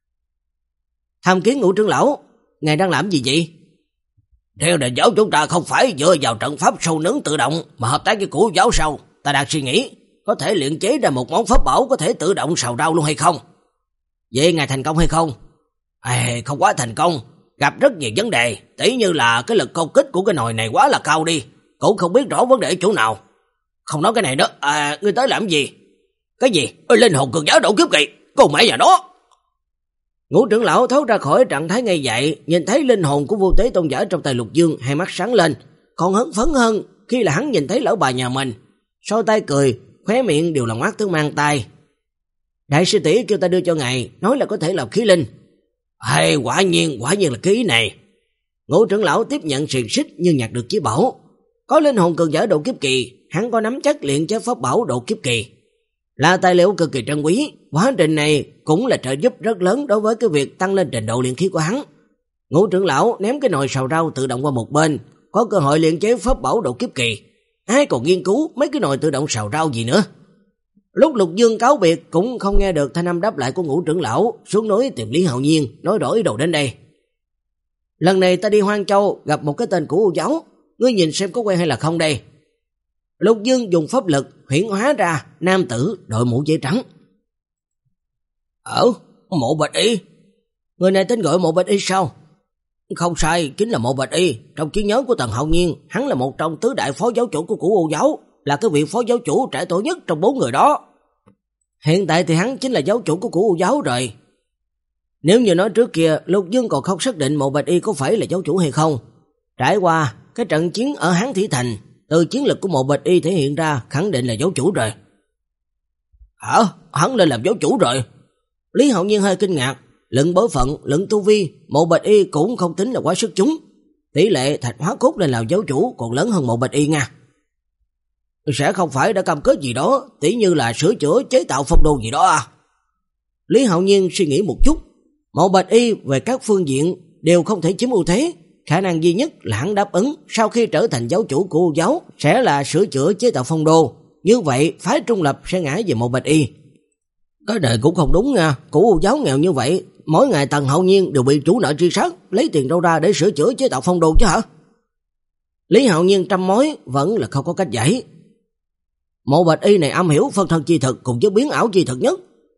Tham kiến Ngũ trưởng lão, ngài đang làm gì vậy? Theo đền giáo chúng ta không phải dựa vào trận pháp sâu nướng tự động mà hợp tác với Cửu giáo sao? Ta đang suy nghĩ, có thể luyện chế ra một món pháp bảo có thể tự động xào rau luôn hay không? Vậy ngài thành công hay không? À, không quá thành công, gặp rất nhiều vấn đề, tỉ như là cái lực công kích của cái nồi này quá là cao đi, cũng không biết rõ vấn đề ở chỗ nào. Không nói cái này đó, à, ngươi tới làm gì? Cái gì? Ê, linh hồn cường giả độ kiếp kỳ, con mẹ nhà đó. Ngũ trưởng lão tháo ra khỏi trạng thái ngây dậy, nhìn thấy linh hồn của Vô Tế Tôn giả trong tay Lục Dương, hai mắt sáng lên, còn hứng phấn hơn khi là hắn nhìn thấy lão bà nhà mình. Sau tay cười, khóe miệng đều là ngoác tướng mang tay. Đại sư tỷ kêu ta đưa cho ngài, nói là có thể làm khí linh. Hay, quả nhiên, quả nhiên là khí này. Ngũ trưởng lão tiếp nhận xiềng xích như nhặt được chí bảo. Có linh hồn cường giả độ kiếp kỳ, hắn có nắm chắc luyện chế pháp bảo độ kiếp kỳ. Là tài liệu cực kỳ trân quý, quá trình này cũng là trợ giúp rất lớn đối với cái việc tăng lên trình độ luyện khí của hắn. Ngũ trưởng lão ném cái nồi xào rau tự động qua một bên, có cơ hội luyện chế pháp bảo độ kiếp kỳ. Ai còn nghiên cứu mấy cái nồi tự động xào rau gì nữa. Lúc Lục Dương cáo biệt cũng không nghe được thanh âm đáp lại của Ngũ trưởng lão, xuống núi tìm Lý Hạo Nhiên, nói rõ ý đồ đến đây. Lần này ta đi Hoang Châu gặp một cái tên của U giáo, ngươi nhìn xem có quen hay là không đây. Lục Dương dùng pháp lực huyễn hóa ra nam tử đội mũ giấy trắng. Ở Mộ Bạch Y. Người này tên gọi Mộ Bạch Y sao? Không sai, chính là Mộ Bạch Y. Trong trí nhớ của Tần Hạo Nhiên, hắn là một trong tứ đại phó giáo chủ của Cửu U giáo, là cái vị phó giáo chủ trẻ tuổi nhất trong bốn người đó. Hiện tại thì hắn chính là giáo chủ của Cửu U giáo rồi. Nếu như nói trước kia, Lục Dương còn không xác định Mộ Bạch Y có phải là giáo chủ hay không. Trải qua cái trận chiến ở Hán Thủy Thành, từ chiến lực của Mộ Bạch Y thể hiện ra khẳng định là giáo chủ rồi. Hả? Hắn lên làm giáo chủ rồi? Lý Hạo Nhiên hơi kinh ngạc. Luận bối phận, luận tu vi, Mộ Bạch Y cũng không tính là quá xuất chúng. Tỷ lệ Thạch Hóa Cốt lên làm giáo chủ còn lớn hơn Mộ Bạch Y nha. Sẽ không phải đã cam kết gì đó, tỉ như là sửa chữa chế tạo phong đô gì đó à? Lý Hạo Nhiên suy nghĩ một chút. Mộ Bạch Y về các phương diện đều không thể chiếm ưu thế. Khả năng duy nhất là hắn đáp ứng sau khi trở thành giáo chủ của U giáo sẽ là sửa chữa chế tạo phong đô. Như vậy phái trung lập sẽ ngã về Mộ Bạch Y. Cái này cũng không đúng nha. Của U giáo nghèo như vậy, mỗi ngày Tần Hạo Nhiên đều bị chủ nợ truy sát, lấy tiền đâu ra để sửa chữa chế tạo phong đô chứ hả? Lý Hạo Nhiên trăm mối vẫn là không có cách giải. Mộ Bạch Y này am hiểu phân thân chi thực cùng với biến ảo chi thực nhất.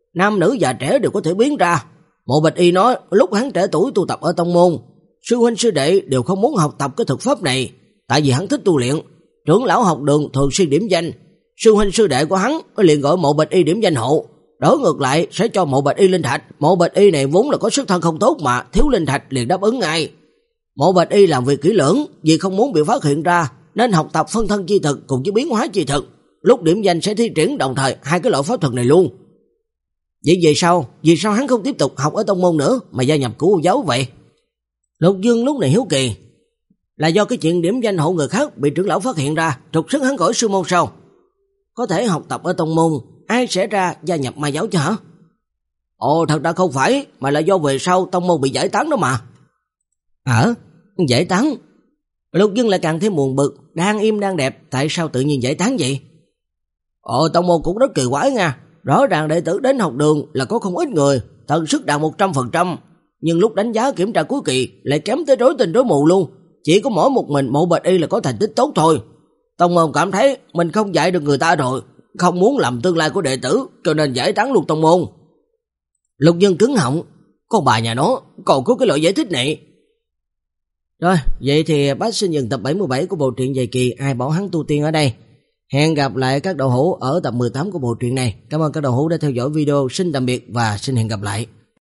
nam nữ già trẻ đều có thể biến ra. Mộ Bạch Y nói lúc hắn trẻ tuổi tu tập ở tông môn, sư huynh sư đệ đều không muốn học tập cái thực pháp này, tại vì hắn thích tu luyện. Trưởng lão học đường thường xuyên điểm danh, sư huynh sư đệ của hắn liền gọi Mộ Bạch Y điểm danh hộ, đổi ngược lại sẽ cho Mộ Bạch Y linh thạch. Mộ Bạch Y này vốn là có sức thân không tốt mà, thiếu linh thạch liền đáp ứng ngay. Mộ Bạch Y làm việc kỹ lưỡng, vì không muốn bị phát hiện ra nên học tập phân thân chi thực cùng với biến hóa chi thực, lúc điểm danh sẽ thi triển đồng thời hai cái loại pháp thuật này luôn. Vậy về sau, vì sao hắn không tiếp tục học ở tông môn nữa mà gia nhập Cửu U giáo vậy? Lục Dương lúc này hiếu kỳ, là do cái chuyện điểm danh hộ người khác bị trưởng lão phát hiện ra, trục xuất hắn khỏi sư môn sao? Có thể học tập ở tông môn, ai sẽ ra gia nhập ma giáo chứ hả? Ồ, thật ra không phải, mà là do về sau tông môn bị giải tán đó mà. Hả? Giải tán? Lục Dương lại càng thêm buồn bực, đang im đang đẹp, tại sao tự nhiên giải tán vậy? Ồ, tông môn cũng rất kỳ quái nha. Rõ ràng đệ tử đến học đường là có không ít người, tần sức đạt một trăm phần trăm, nhưng lúc đánh giá kiểm tra cuối kỳ lại kém tới rối tinh rối mù luôn. Chỉ có mỗi một mình Mộ Bạch Y là có thành tích tốt thôi. Tông môn cảm thấy mình không dạy được người ta rồi, không muốn làm tương lai của đệ tử, cho nên giải tán luôn tông môn. Lục Dương cứng họng, con bà nhà nó còn có cái loại giải thích này. Rồi, vậy thì bác xin dừng tập bảy mươi bảy của bộ truyện dài kỳ Ai Bảo Hắn Tu Tiên ở đây. Hẹn gặp lại các đầu hữu ở tập mười tám của bộ truyện này. Cảm ơn các đầu hữu đã theo dõi video. Xin tạm biệt và xin hẹn gặp lại.